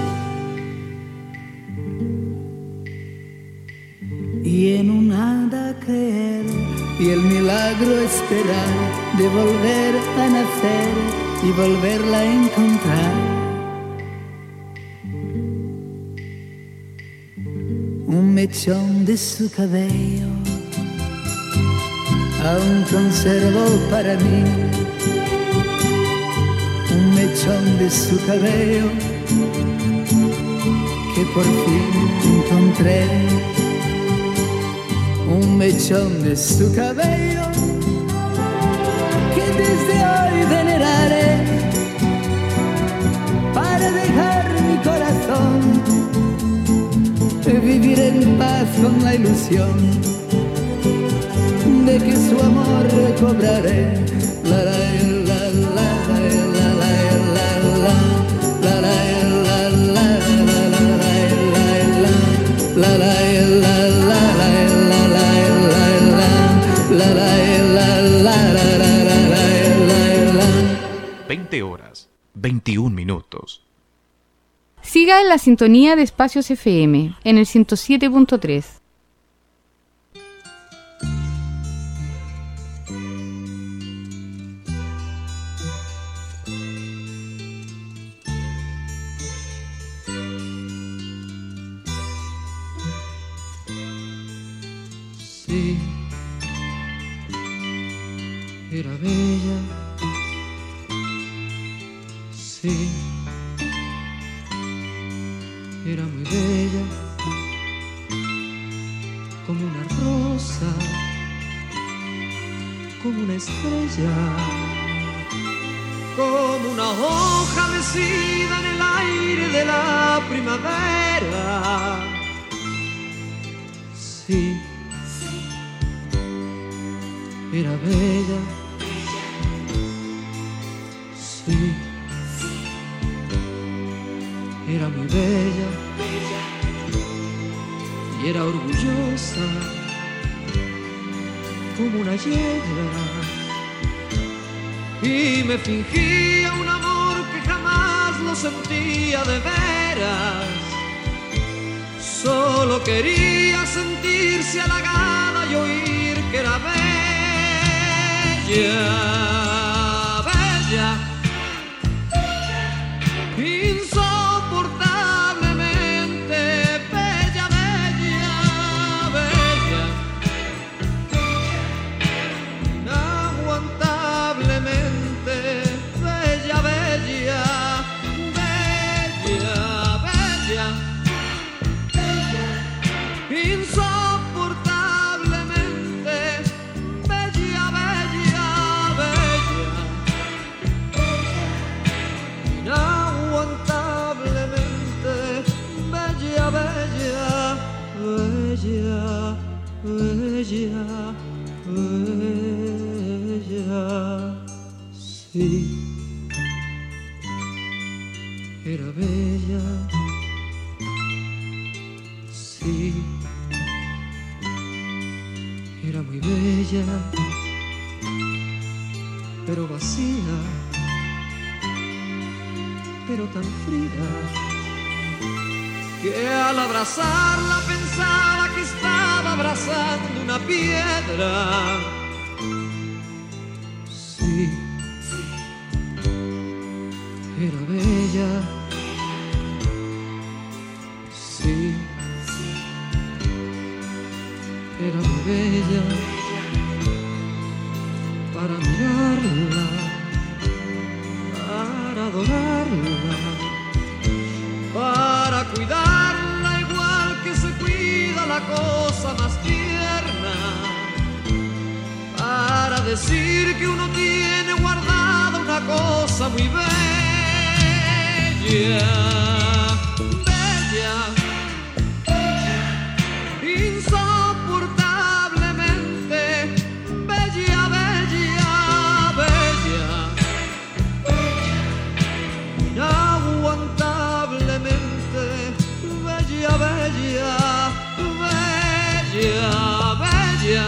Y en un nada creer, y el milagro esperar de volver a nacer y volverla a encontrar. Un mechón de su cabello aún conservo para mí, un mechón de su cabello que por fin encontré, un mechón de su cabello que desde hoy veneraré para dejar mi corazón vivir en paz con la ilusión de que su amor recobraré. La la la la la la la la la 20 horas, 21 minutos. Siga en la sintonía de Espacios FM, en el 107.3. Sí, era bella, sí, era muy bella, como una rosa, como una estrella, como una hoja mecida en el aire de la primavera. Sí, era bella, sí, era muy bella, y era orgullosa como una yegua, y me fingía un amor que jamás lo sentía de veras. Solo quería sentirse halagada y oír que era bella, bella, insoportablemente bella, bella, bella, inaguantablemente bella, bella, bella, bella, insoportablemente bella, bella, bella. Sí, era bella. Sí, era muy bella, pero vacía, pero tan fría, que al abrazarla pensaba que estaba abrazando una piedra. Sí, era bella. Sí, era muy bella para mirarla, para adorarla, para cuidarla igual que se cuida la cosa más tierna, para decir que uno tiene guardada una cosa muy bella. Insoportablemente bella, bella, bella, inaguantablemente bella, bella, bella, bella,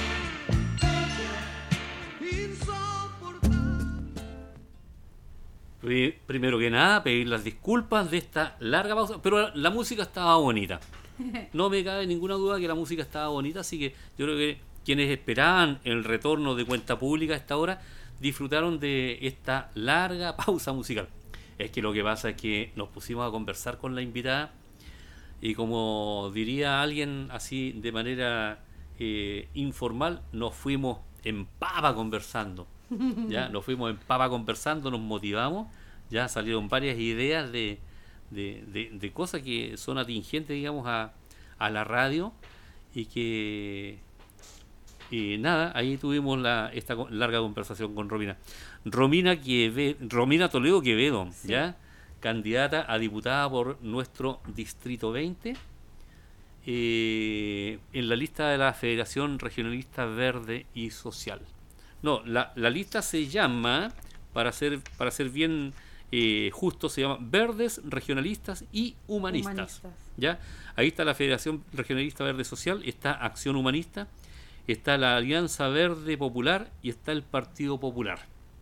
insoportable. Primero que nada, pedir las disculpas de esta larga pausa, pero la música estaba bonita. No me cabe ninguna duda que la música estaba bonita, así que yo creo que quienes esperaban el retorno de Cuenta Pública a esta hora disfrutaron de esta larga pausa musical. Es que lo que pasa es que nos pusimos a conversar con la invitada y, como diría alguien así de manera informal, nos fuimos en pava conversando. Ya nos fuimos en pava conversando, nos motivamos, ya salieron varias ideas de cosas que son atingentes, digamos, a la radio, y que nada, ahí tuvimos esta larga conversación con Romina Toledo Quevedo, sí. Ya candidata a diputada por nuestro distrito 20, en la lista de la Federación Regionalista Verde y Social. No, la lista se llama, para ser bien justo, se llama Verdes, Regionalistas y Humanistas. ¿Ya? Ahí está la Federación Regionalista Verde Social, está Acción Humanista, está la Alianza Verde Popular y está el Partido Popular.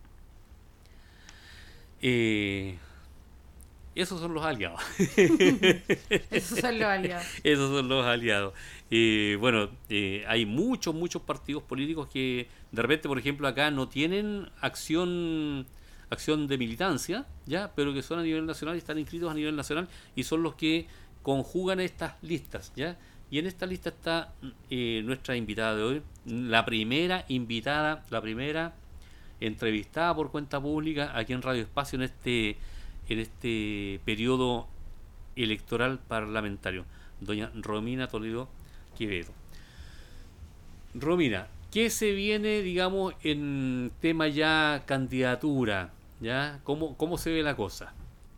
Esos son los aliados. Esos son los aliados. Esos son los aliados. Bueno, hay muchos partidos políticos que de repente, por ejemplo, acá no tienen acción de militancia, ya, pero que son a nivel nacional y están inscritos a nivel nacional y son los que conjugan estas listas, ya. Y en esta lista está nuestra invitada de hoy, la primera entrevistada por Cuenta Pública aquí en Radio Espacio en este periodo electoral parlamentario, doña Romina Toledo Quevedo. Romina, ¿qué se viene, digamos, en tema ya candidatura? ¿Ya? ¿Cómo se ve la cosa?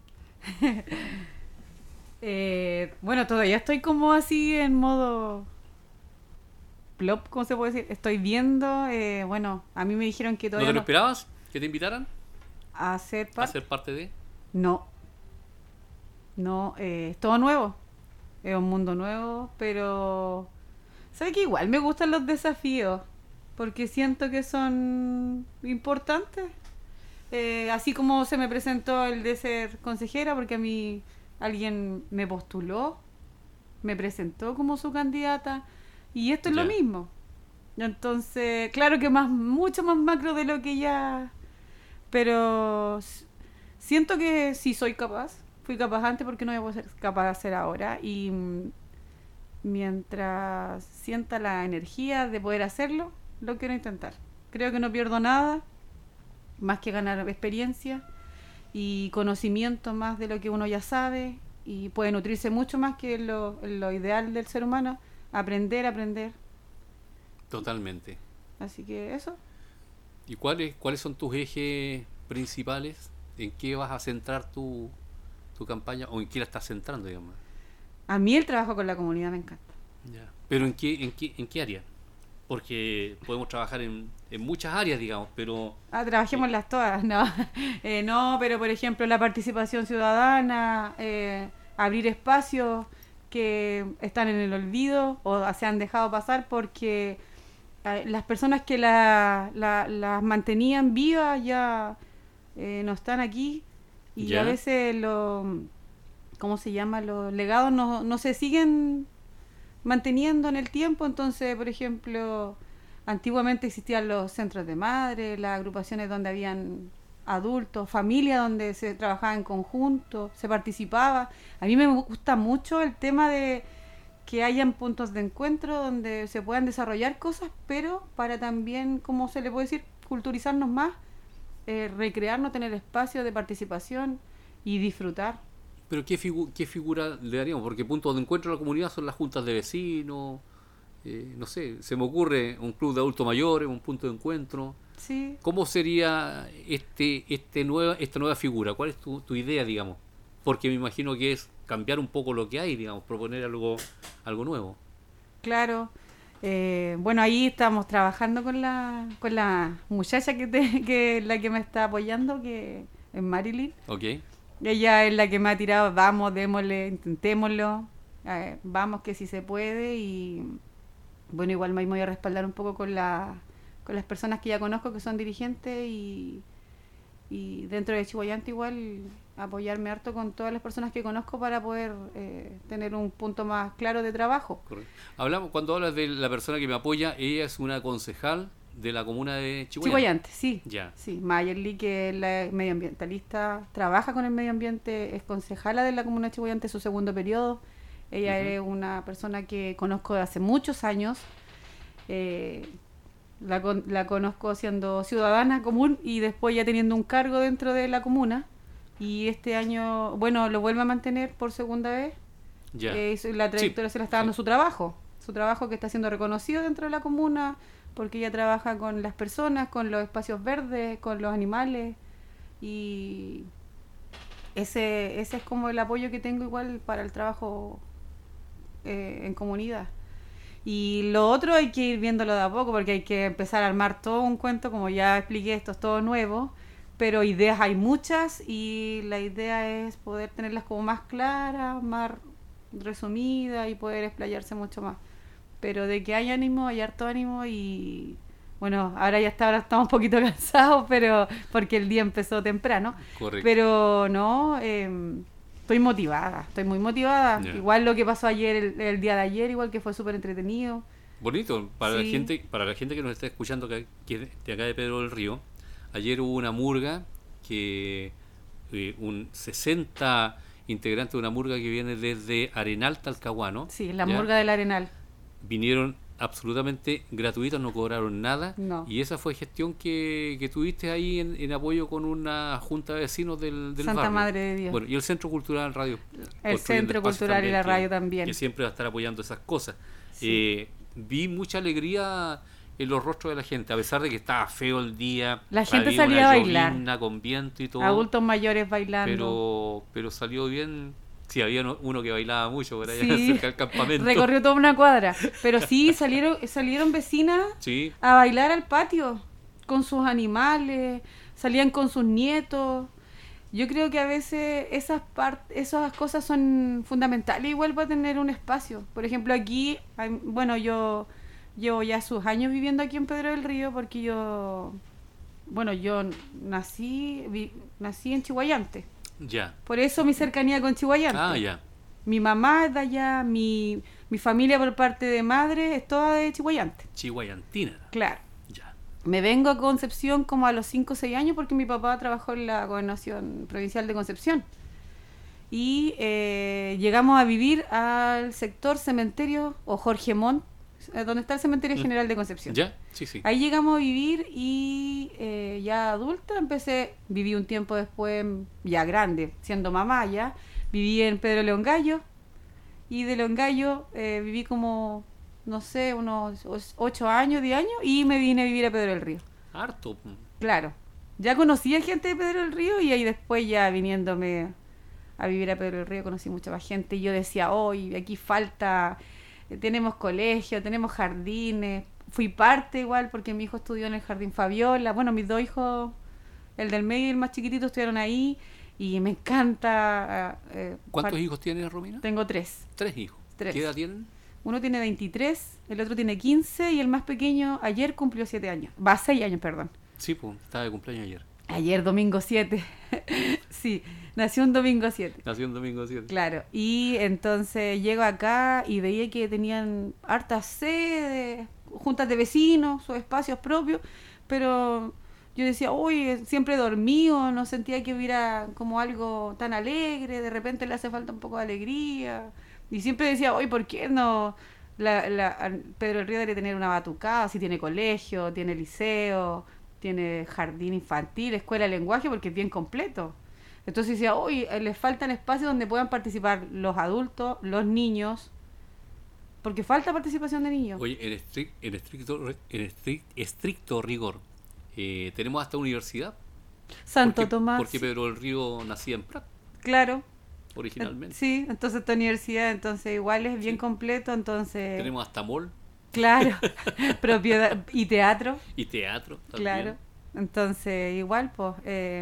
Bueno, todavía estoy como así en modo plop, ¿cómo se puede decir? Estoy viendo, bueno, a mí me dijeron que todavía ¿No te lo esperabas? ¿Que te invitaran? ¿A ser parte de? No, es todo nuevo, es un mundo nuevo, pero ¿sabes que igual me gustan los desafíos? Porque siento que son importantes. Así como se me presentó el de ser consejera, porque a mí alguien me postuló, me presentó como su candidata, y esto es lo mismo. Entonces, claro que mucho más macro de lo que ya, pero siento que sí soy capaz. Fui capaz antes, porque no voy a ser capaz de hacer ahora, y mientras sienta la energía de poder hacerlo, lo quiero intentar. Creo que no pierdo nada más que ganar experiencia y conocimiento más de lo que uno ya sabe, y puede nutrirse mucho más que lo ideal del ser humano, aprender. Totalmente. Así que eso. ¿Y cuáles son tus ejes principales? ¿En qué vas a centrar tu campaña, o en qué la estás centrando, digamos? A mí el trabajo con la comunidad me encanta. Ya. ¿Pero en qué área? porque podemos trabajar en muchas áreas, digamos, pero... Trabajémoslas todas, no. No, pero por ejemplo la participación ciudadana, abrir espacios que están en el olvido o se han dejado pasar porque las personas que las mantenían vivas ya no están aquí y ¿Ya? a veces ¿cómo se llama? Los legados no se siguen manteniendo en el tiempo. Entonces, por ejemplo, antiguamente existían los centros de madre, las agrupaciones donde habían adultos, familias donde se trabajaba en conjunto, se participaba. A mí me gusta mucho el tema de que hayan puntos de encuentro donde se puedan desarrollar cosas, pero para también, ¿cómo se le puede decir?, culturizarnos más, recrearnos, tener espacios de participación y disfrutar. Pero ¿qué figura le daríamos? Porque puntos de encuentro de la comunidad son las juntas de vecinos, no sé, se me ocurre un club de adultos mayores, un punto de encuentro. Sí. ¿Cómo sería esta nueva figura? ¿Cuál es tu idea, digamos? Porque me imagino que es cambiar un poco lo que hay, digamos, proponer algo nuevo. Claro. Bueno, ahí estamos trabajando con la muchacha que es la que me está apoyando, que es Marilyn. Ok. Ella es la que me ha tirado, vamos, démosle, intentémoslo, vamos que sí se puede. Y bueno, igual me voy a respaldar un poco con las personas que ya conozco que son dirigentes y dentro de Chihuayante igual apoyarme harto con todas las personas que conozco para poder tener un punto más claro de trabajo. Correcto. Cuando hablas de la persona que me apoya, ella es una concejal de la comuna de Chihuayante. Chihuayante, sí. Ya. Sí, Mayerly, que es la medioambientalista, trabaja con el medio ambiente, es concejala de la comuna de Chihuayante, su segundo periodo. Ella es una persona que conozco de hace muchos años. La conozco siendo ciudadana común y después ya teniendo un cargo dentro de la comuna. Y este año, bueno, lo vuelve a mantener por segunda vez. Ya. La trayectoria Sí, se la está dando sí. su trabajo que está siendo reconocido dentro de la comuna, porque ella trabaja con las personas, con los espacios verdes, con los animales. Y ese es como el apoyo que tengo igual para el trabajo en comunidad. Y lo otro hay que ir viéndolo de a poco, porque hay que empezar a armar todo un cuento, como ya expliqué, esto es todo nuevo, pero ideas hay muchas y la idea es poder tenerlas como más claras, más resumidas y poder explayarse mucho más. Pero de que hay ánimo, hay harto ánimo y bueno, ahora estamos un poquito cansados, pero porque el día empezó temprano. Correcto. Pero no, estoy muy motivada. Yeah. Igual lo que pasó ayer, el día de ayer, igual que fue súper entretenido. Bonito, para Sí. la gente que nos está escuchando que de acá de Pedro del Río, ayer hubo una murga que un 60 integrantes de una murga que viene desde Arenal, Talcahuano. Sí, la ¿ya? murga del Arenal. Vinieron absolutamente gratuitos, no cobraron nada. No. Y esa fue gestión que tuviste ahí en apoyo con una junta de vecinos del Santa barrio. Madre de Dios. Bueno, y el Centro Cultural Radio. El Centro Cultural y la radio también. Que siempre va a estar apoyando esas cosas. Sí. Vi mucha alegría en los rostros de la gente, a pesar de que estaba feo el día. La gente había salía una a bailar. llovizna con viento y todo. Adultos mayores bailando. Pero salió bien. Sí, había uno que bailaba mucho por allá Sí. cerca del campamento. Recorrió toda una cuadra. Pero sí, salieron vecinas Sí. a bailar al patio con sus animales, salían con sus nietos. Yo creo que a veces esas cosas son fundamentales igual para tener un espacio. Por ejemplo, aquí, bueno, yo llevo ya sus años viviendo aquí en Pedro del Río porque yo nací en Chihuayante. Ya. Por eso mi cercanía con Chihuayante. Ah, ya. Mi mamá es de allá, mi familia por parte de madre es toda de Chihuayante. Chihuayantina. Claro. Ya. Me vengo a Concepción como a los 5 o 6 años porque mi papá trabajó en la Gobernación Provincial de Concepción. Y llegamos a vivir al sector cementerio o Jorge Montt, donde está el Cementerio General de Concepción. ¿Ya? Sí, sí. Ahí llegamos a vivir y ya adulta viví un tiempo después, ya grande, siendo mamá ya, viví en Pedro León Gallo y de León Gallo viví como, no sé, unos 8 años, 10 años y me vine a vivir a Pedro del Río. Harto. Claro, ya conocía gente de Pedro del Río y ahí después ya viniéndome a vivir a Pedro del Río conocí mucha más gente y yo decía, hoy aquí falta... Tenemos colegio, tenemos jardines, fui parte igual porque mi hijo estudió en el Jardín Fabiola. Bueno, mis dos hijos, el del medio y el más chiquitito, estuvieron ahí y me encanta. ¿Cuántos hijos tienes, Romina? Tengo 3. 3 hijos. 3. ¿Qué edad tienen? Uno tiene 23, el otro tiene 15 y el más pequeño ayer cumplió 7 años. Va, 6 años, perdón. Sí, pues, estaba de cumpleaños ayer. Ayer, domingo 7. Sí, nació un domingo 7. Nació un domingo 7. Claro, y entonces llego acá y veía que tenían hartas sedes, juntas de vecinos, sus espacios propios, pero yo decía, uy, siempre he dormido, no sentía que hubiera como algo tan alegre, de repente le hace falta un poco de alegría. Y siempre decía, uy, ¿por qué no Pedro del Río debe tener una batucada, si tiene colegio, tiene liceo, tiene jardín infantil, escuela de lenguaje, porque es bien completo? Entonces decía, uy, les faltan espacios donde puedan participar los adultos, los niños, porque falta participación de niños. Oye, en estricto rigor, tenemos hasta universidad. Santo Tomás. Porque Pedro del Río nacía en Prat, claro. originalmente. Sí, entonces esta universidad, entonces igual es bien completo, entonces... Tenemos hasta mall. Claro, propiedad y teatro. Y teatro también. Claro, entonces igual, pues...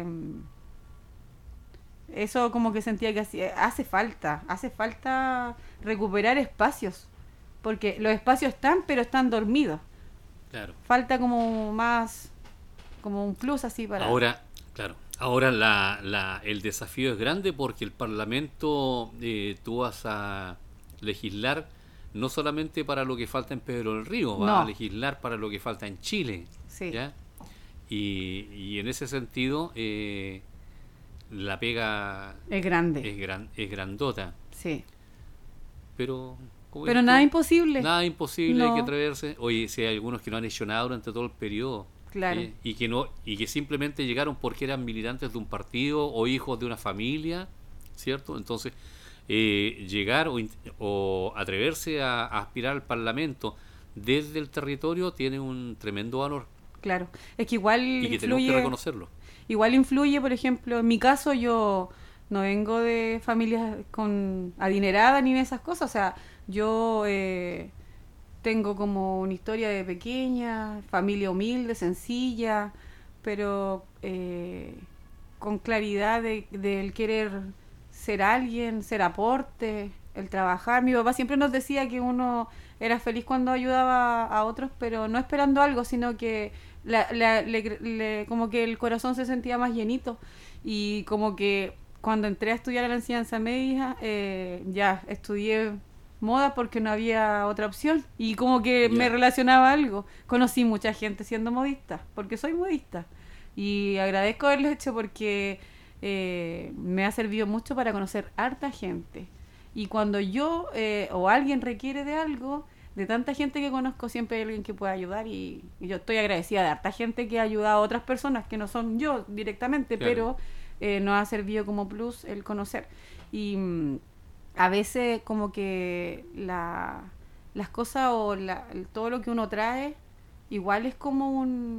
eso como que sentía que hace falta recuperar espacios, porque los espacios están, pero están dormidos. Claro. Falta como más, como un plus así para... Ahora, claro, ahora el desafío es grande porque el Parlamento, tú vas a legislar no solamente para lo que falta en Pedro del Río, vas a legislar para lo que falta en Chile. Sí. ¿Ya? Y en ese sentido... la pega es grande, es grandota. Sí. Pero nada imposible. Nada imposible, No. hay que atreverse. Oye, si hay algunos que no han hecho nada durante todo el periodo. Claro. Y que simplemente llegaron porque eran militantes de un partido o hijos de una familia, ¿cierto? Entonces, llegar o atreverse a aspirar al Parlamento desde el territorio tiene un tremendo valor. Claro. Es que igual y que tenemos que reconocerlo. Igual influye, por ejemplo, en mi caso yo no vengo de familias adineradas ni de esas cosas, o sea, yo tengo como una historia de pequeña, familia humilde, sencilla, pero con claridad del querer ser alguien, ser aporte, el trabajar. Mi papá siempre nos decía que uno era feliz cuando ayudaba a otros, pero no esperando algo, sino que como que el corazón se sentía más llenito, y como que cuando entré a estudiar a la enseñanza media ya estudié moda porque no había otra opción y como que me relacionaba algo. Conocí mucha gente siendo modista porque soy modista y agradezco haberlo hecho porque me ha servido mucho para conocer harta gente, y cuando yo o alguien requiere de algo, de tanta gente que conozco, siempre hay alguien que pueda ayudar, y yo estoy agradecida de harta gente que ha ayudado a otras personas que no son yo directamente, claro. Pero nos ha servido como plus el conocer. Y a veces como que las cosas o todo lo que uno trae igual es como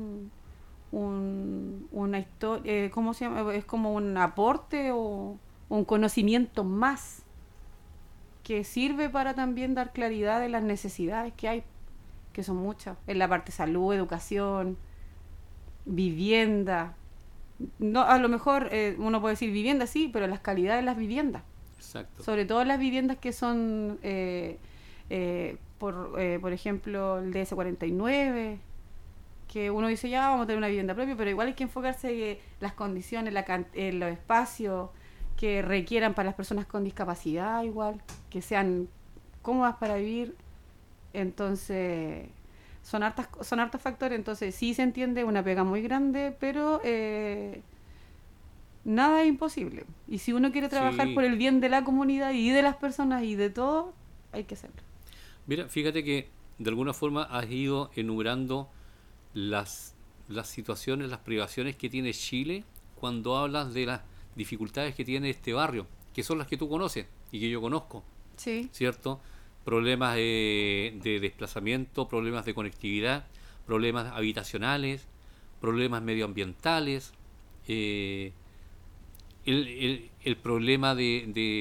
una historia, ¿cómo se llama? Es como un aporte o un conocimiento más que sirve para también dar claridad de las necesidades que hay, que son muchas, en la parte de salud, educación, vivienda. No, a lo mejor uno puede decir vivienda, sí, pero las calidades de las viviendas. Exacto. Sobre todo las viviendas que son, por ejemplo, el DS49, que uno dice, ya vamos a tener una vivienda propia, pero igual hay que enfocarse en las condiciones, los espacios que requieran para las personas con discapacidad, igual, que sean cómodas para vivir. Entonces, son hartos factores. Entonces, sí se entiende una pega muy grande, pero nada es imposible. Y si uno quiere trabajar por el bien de la comunidad y de las personas y de todo, hay que hacerlo. Mira, fíjate que de alguna forma has ido enumerando las situaciones, las privaciones que tiene Chile cuando hablas de las dificultades que tiene este barrio, que son las que tú conoces y que yo conozco. Sí. ¿Cierto? Problemas de desplazamiento, problemas de conectividad, problemas habitacionales, problemas medioambientales, el problema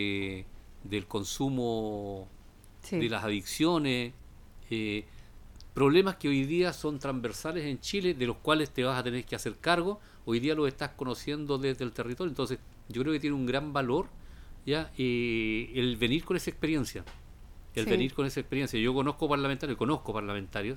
del consumo, sí, de las adicciones, problemas que hoy día son transversales en Chile, de los cuales te vas a tener que hacer cargo. Hoy día los estás conociendo desde el territorio, entonces yo creo que tiene un gran valor ya el venir con esa experiencia. Venir con esa experiencia. Yo conozco parlamentarios,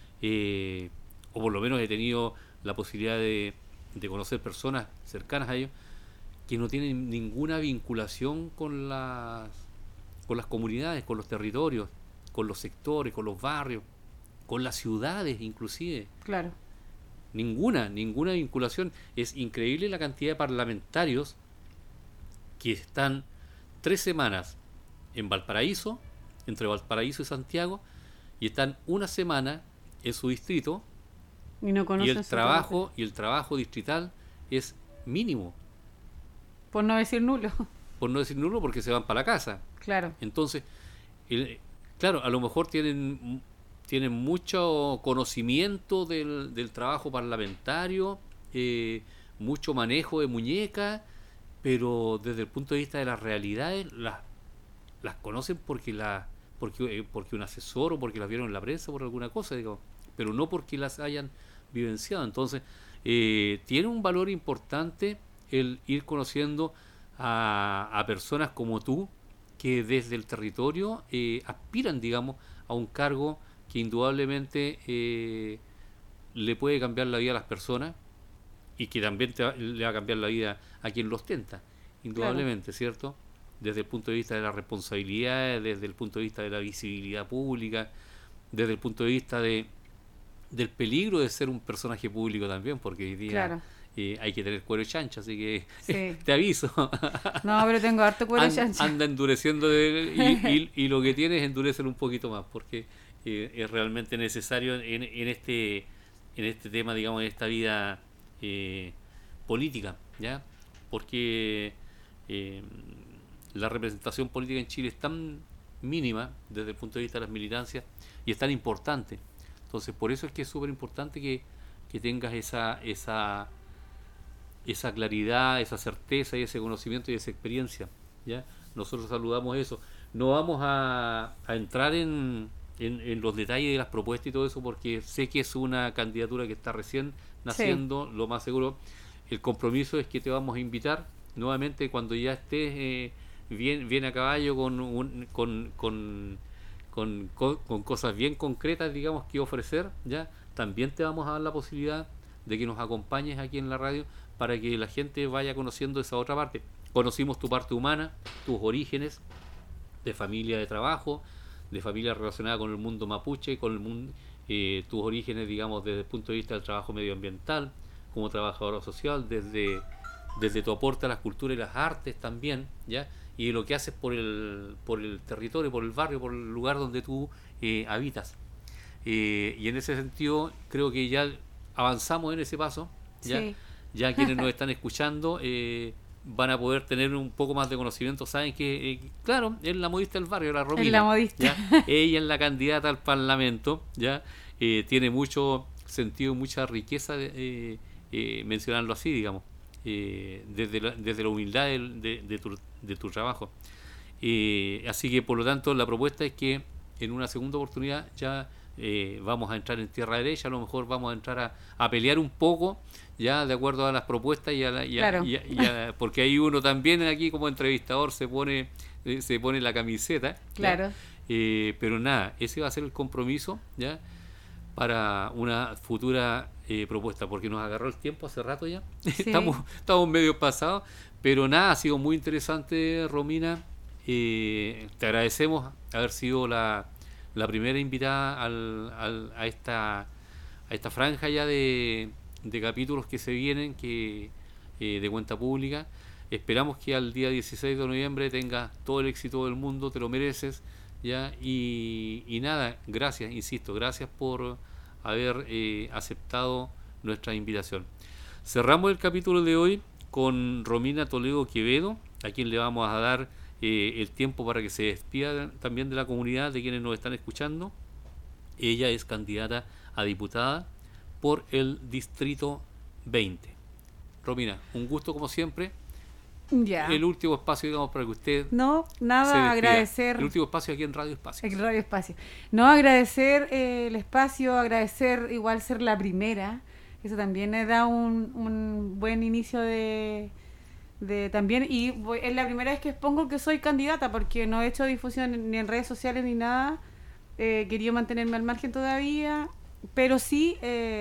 o por lo menos he tenido la posibilidad de conocer personas cercanas a ellos que no tienen ninguna vinculación con las comunidades, con los territorios, con los sectores, con los barrios, con las ciudades inclusive. Claro. Ninguna vinculación. Es increíble la cantidad de parlamentarios que están 3 semanas en Valparaíso, entre Valparaíso y Santiago, y están 1 semana en su distrito, Y no y conocen el trabajo distrital es mínimo, por no decir nulo. por no decir nulo, porque se van para la casa. Claro. Entonces, claro, a lo mejor tienen mucho conocimiento del trabajo parlamentario, mucho manejo de muñeca, pero desde el punto de vista de las realidades las conocen porque un asesor o porque las vieron en la prensa por alguna cosa, digo, pero no porque las hayan vivenciado. Entonces, tiene un valor importante el ir conociendo a personas como tú, que desde el territorio aspiran, digamos, a un cargo que indudablemente le puede cambiar la vida a las personas, y que también le va a cambiar la vida a quien lo ostenta, indudablemente, claro. ¿Cierto? Desde el punto de vista de la responsabilidad, desde el punto de vista de la visibilidad pública, desde el punto de vista del peligro de ser un personaje público también, porque hoy día Claro. Hay que tener cuero chancho, así que Sí. te aviso. No, pero tengo harto cuero chancho. Anda endureciendo y lo que tienes es endurecer un poquito más, porque es realmente necesario en este tema, digamos, en esta vida política, ¿ya? Porque la representación política en Chile es tan mínima desde el punto de vista de las militancias, y es tan importante. Entonces, por eso es que es súper importante que tengas esa claridad, esa certeza y ese conocimiento y esa experiencia, ¿ya? Nosotros saludamos eso. No vamos a entrar en los detalles de las propuestas y todo eso, porque sé que es una candidatura que está recién naciendo. Sí. Lo más seguro, el compromiso es que te vamos a invitar nuevamente cuando ya estés bien a caballo con cosas bien concretas, digamos, que ofrecer, ¿ya? También te vamos a dar la posibilidad de que nos acompañes aquí en la radio, para que la gente vaya conociendo esa otra parte. Conocimos tu parte humana, tus orígenes de familia de trabajo, de familia relacionada con el mundo mapuche, con el mundo, tus orígenes, digamos, desde el punto de vista del trabajo medioambiental, como trabajadora social, desde tu aporte a las culturas y las artes también, ¿ya? Y lo que haces por el territorio, por el barrio, por el lugar donde tú habitas. Y en ese sentido, creo que ya avanzamos en ese paso, ¿ya? Sí. Ya quienes nos están escuchando van a poder tener un poco más de conocimiento. Saben que, claro, es la modista del barrio, la Romina. Es la modista. ¿Ya? Ella es la candidata al Parlamento, ¿ya? Tiene mucho sentido, mucha riqueza, mencionarlo así, digamos, desde la humildad de tu trabajo. Así que, por lo tanto, la propuesta es que en una segunda oportunidad ya vamos a entrar en tierra derecha, a lo mejor vamos a entrar a pelear un poco, ya de acuerdo a las propuestas Claro. Porque hay uno también aquí como entrevistador se pone la camiseta. Claro. Pero nada, ese va a ser el compromiso, ya, para una futura propuesta, porque nos agarró el tiempo hace rato ya. Sí. Estamos medio pasados, pero nada, ha sido muy interesante, Romina. Te agradecemos haber sido la primera invitada a esta franja ya de capítulos que se vienen, de cuenta pública. Esperamos que al día 16 de noviembre tengas todo el éxito del mundo, te lo mereces, ¿ya? Y nada, gracias, insisto, gracias por haber aceptado nuestra invitación. Cerramos el capítulo de hoy con Romina Toledo Quevedo, a quien le vamos a dar el tiempo para que se despida también de la comunidad, de quienes nos están escuchando. Ella es candidata a diputada por el Distrito 20. Romina, un gusto como siempre. Ya. el último espacio, digamos, para que usted No, se nada, despida. agradecer. El último espacio aquí en Radio Espacio. El Radio Espacio. No, agradecer el espacio, agradecer igual ser la primera. Eso también me da un buen inicio de también. Y es la primera vez que expongo que soy candidata, porque no he hecho difusión ni en redes sociales ni nada. Quería mantenerme al margen todavía. Pero sí,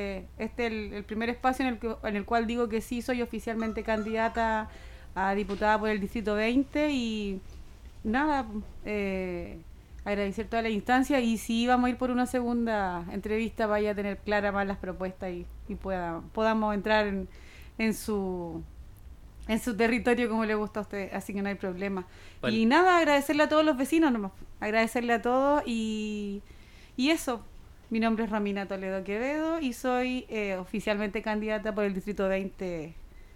el primer espacio en el cual digo que sí soy oficialmente candidata a diputada por el Distrito 20 y nada, agradecer toda la instancia y si vamos a ir por una segunda entrevista vaya a tener claras más las propuestas y podamos entrar en su territorio como le gusta a usted, así que no hay problema. Vale. Y nada, agradecerle a todos los vecinos nomás, agradecerle a todos y eso. Mi nombre es Romina Toledo Quevedo y soy oficialmente candidata por el Distrito 20.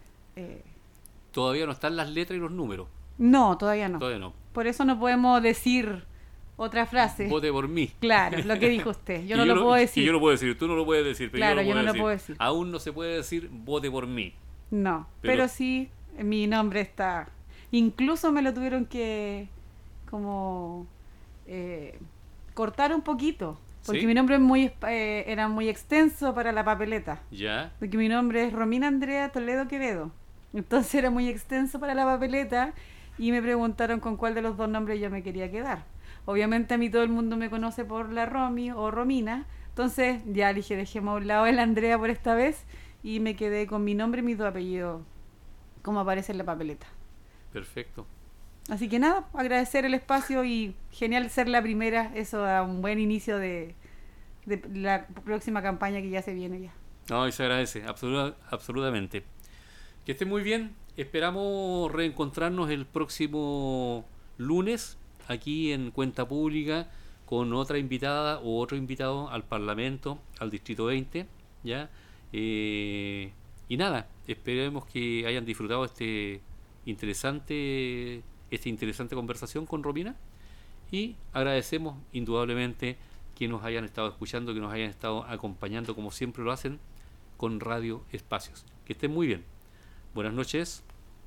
Todavía no están las letras y los números. No, todavía no. Todavía no. Por eso no podemos decir otra frase. Vote por mí. Claro, lo que dijo usted. Yo no lo puedo decir. Y yo lo puedo decir, tú no lo puedes decir. Pero claro, yo no lo puedo decir. Aún no se puede decir vote por mí. No, pero sí, mi nombre está. Incluso me lo tuvieron que como cortar un poquito. Porque ¿sí? Mi nombre es era muy extenso para la papeleta. Ya. Porque mi nombre es Romina Andrea Toledo Quevedo. Entonces era muy extenso para la papeleta y me preguntaron con cuál de los dos nombres yo me quería quedar. Obviamente a mí todo el mundo me conoce por la Romy o Romina. Entonces ya dije, dejemos a un lado el Andrea por esta vez y me quedé con mi nombre y mis dos apellidos como aparece en la papeleta. Perfecto. Así que nada, agradecer el espacio y genial ser la primera, eso da un buen inicio de la próxima campaña que ya se viene ya. No, y se agradece, absolutamente. Que esté muy bien, esperamos reencontrarnos el próximo lunes aquí en Cuenta Pública con otra invitada o otro invitado al Parlamento, al Distrito 20, ¿ya? Y nada, esperemos que hayan disfrutado esta interesante conversación con Romina y agradecemos indudablemente que nos hayan estado escuchando, que nos hayan estado acompañando como siempre lo hacen con Radio Espacios. Que estén muy bien. Buenas noches.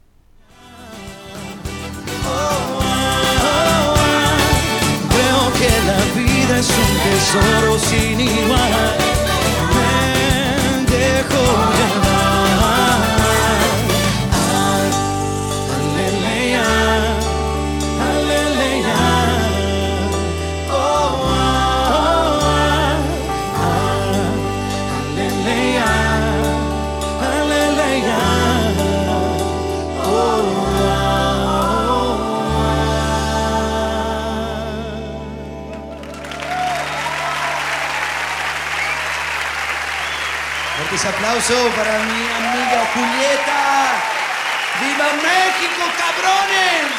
Creo que la vida es un tesoro sin igual. Me dejo llevar. Aplauso para mi amiga Julieta. ¡Viva México, cabrones!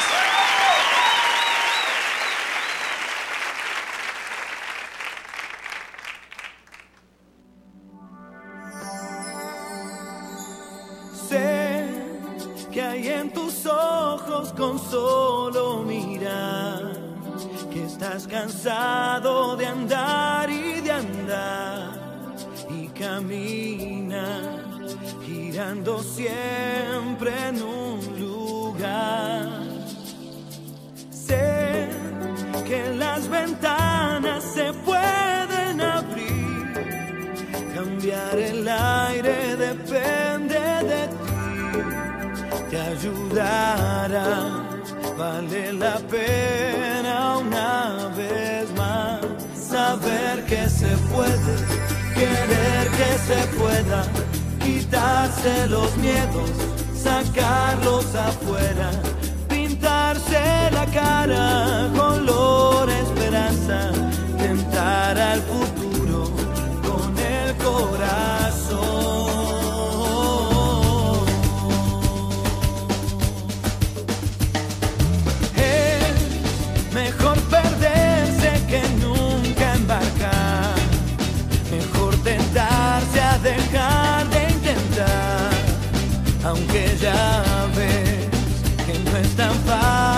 Sé que hay en tus ojos con solo mirar que estás cansado de andar y de andar. Camina girando siempre en un lugar. Sé que las ventanas se pueden abrir, cambiar el aire depende de ti. Te ayudará, vale la pena una vez más saber que se puede. Querer que se pueda, quitarse los miedos, sacarlos afuera, pintarse la cara, color esperanza, tentar al futuro con el corazón. Es mejor perderse que nunca embarcar. Tentarse a dejar de intentar, aunque ya ves que no es tan fácil.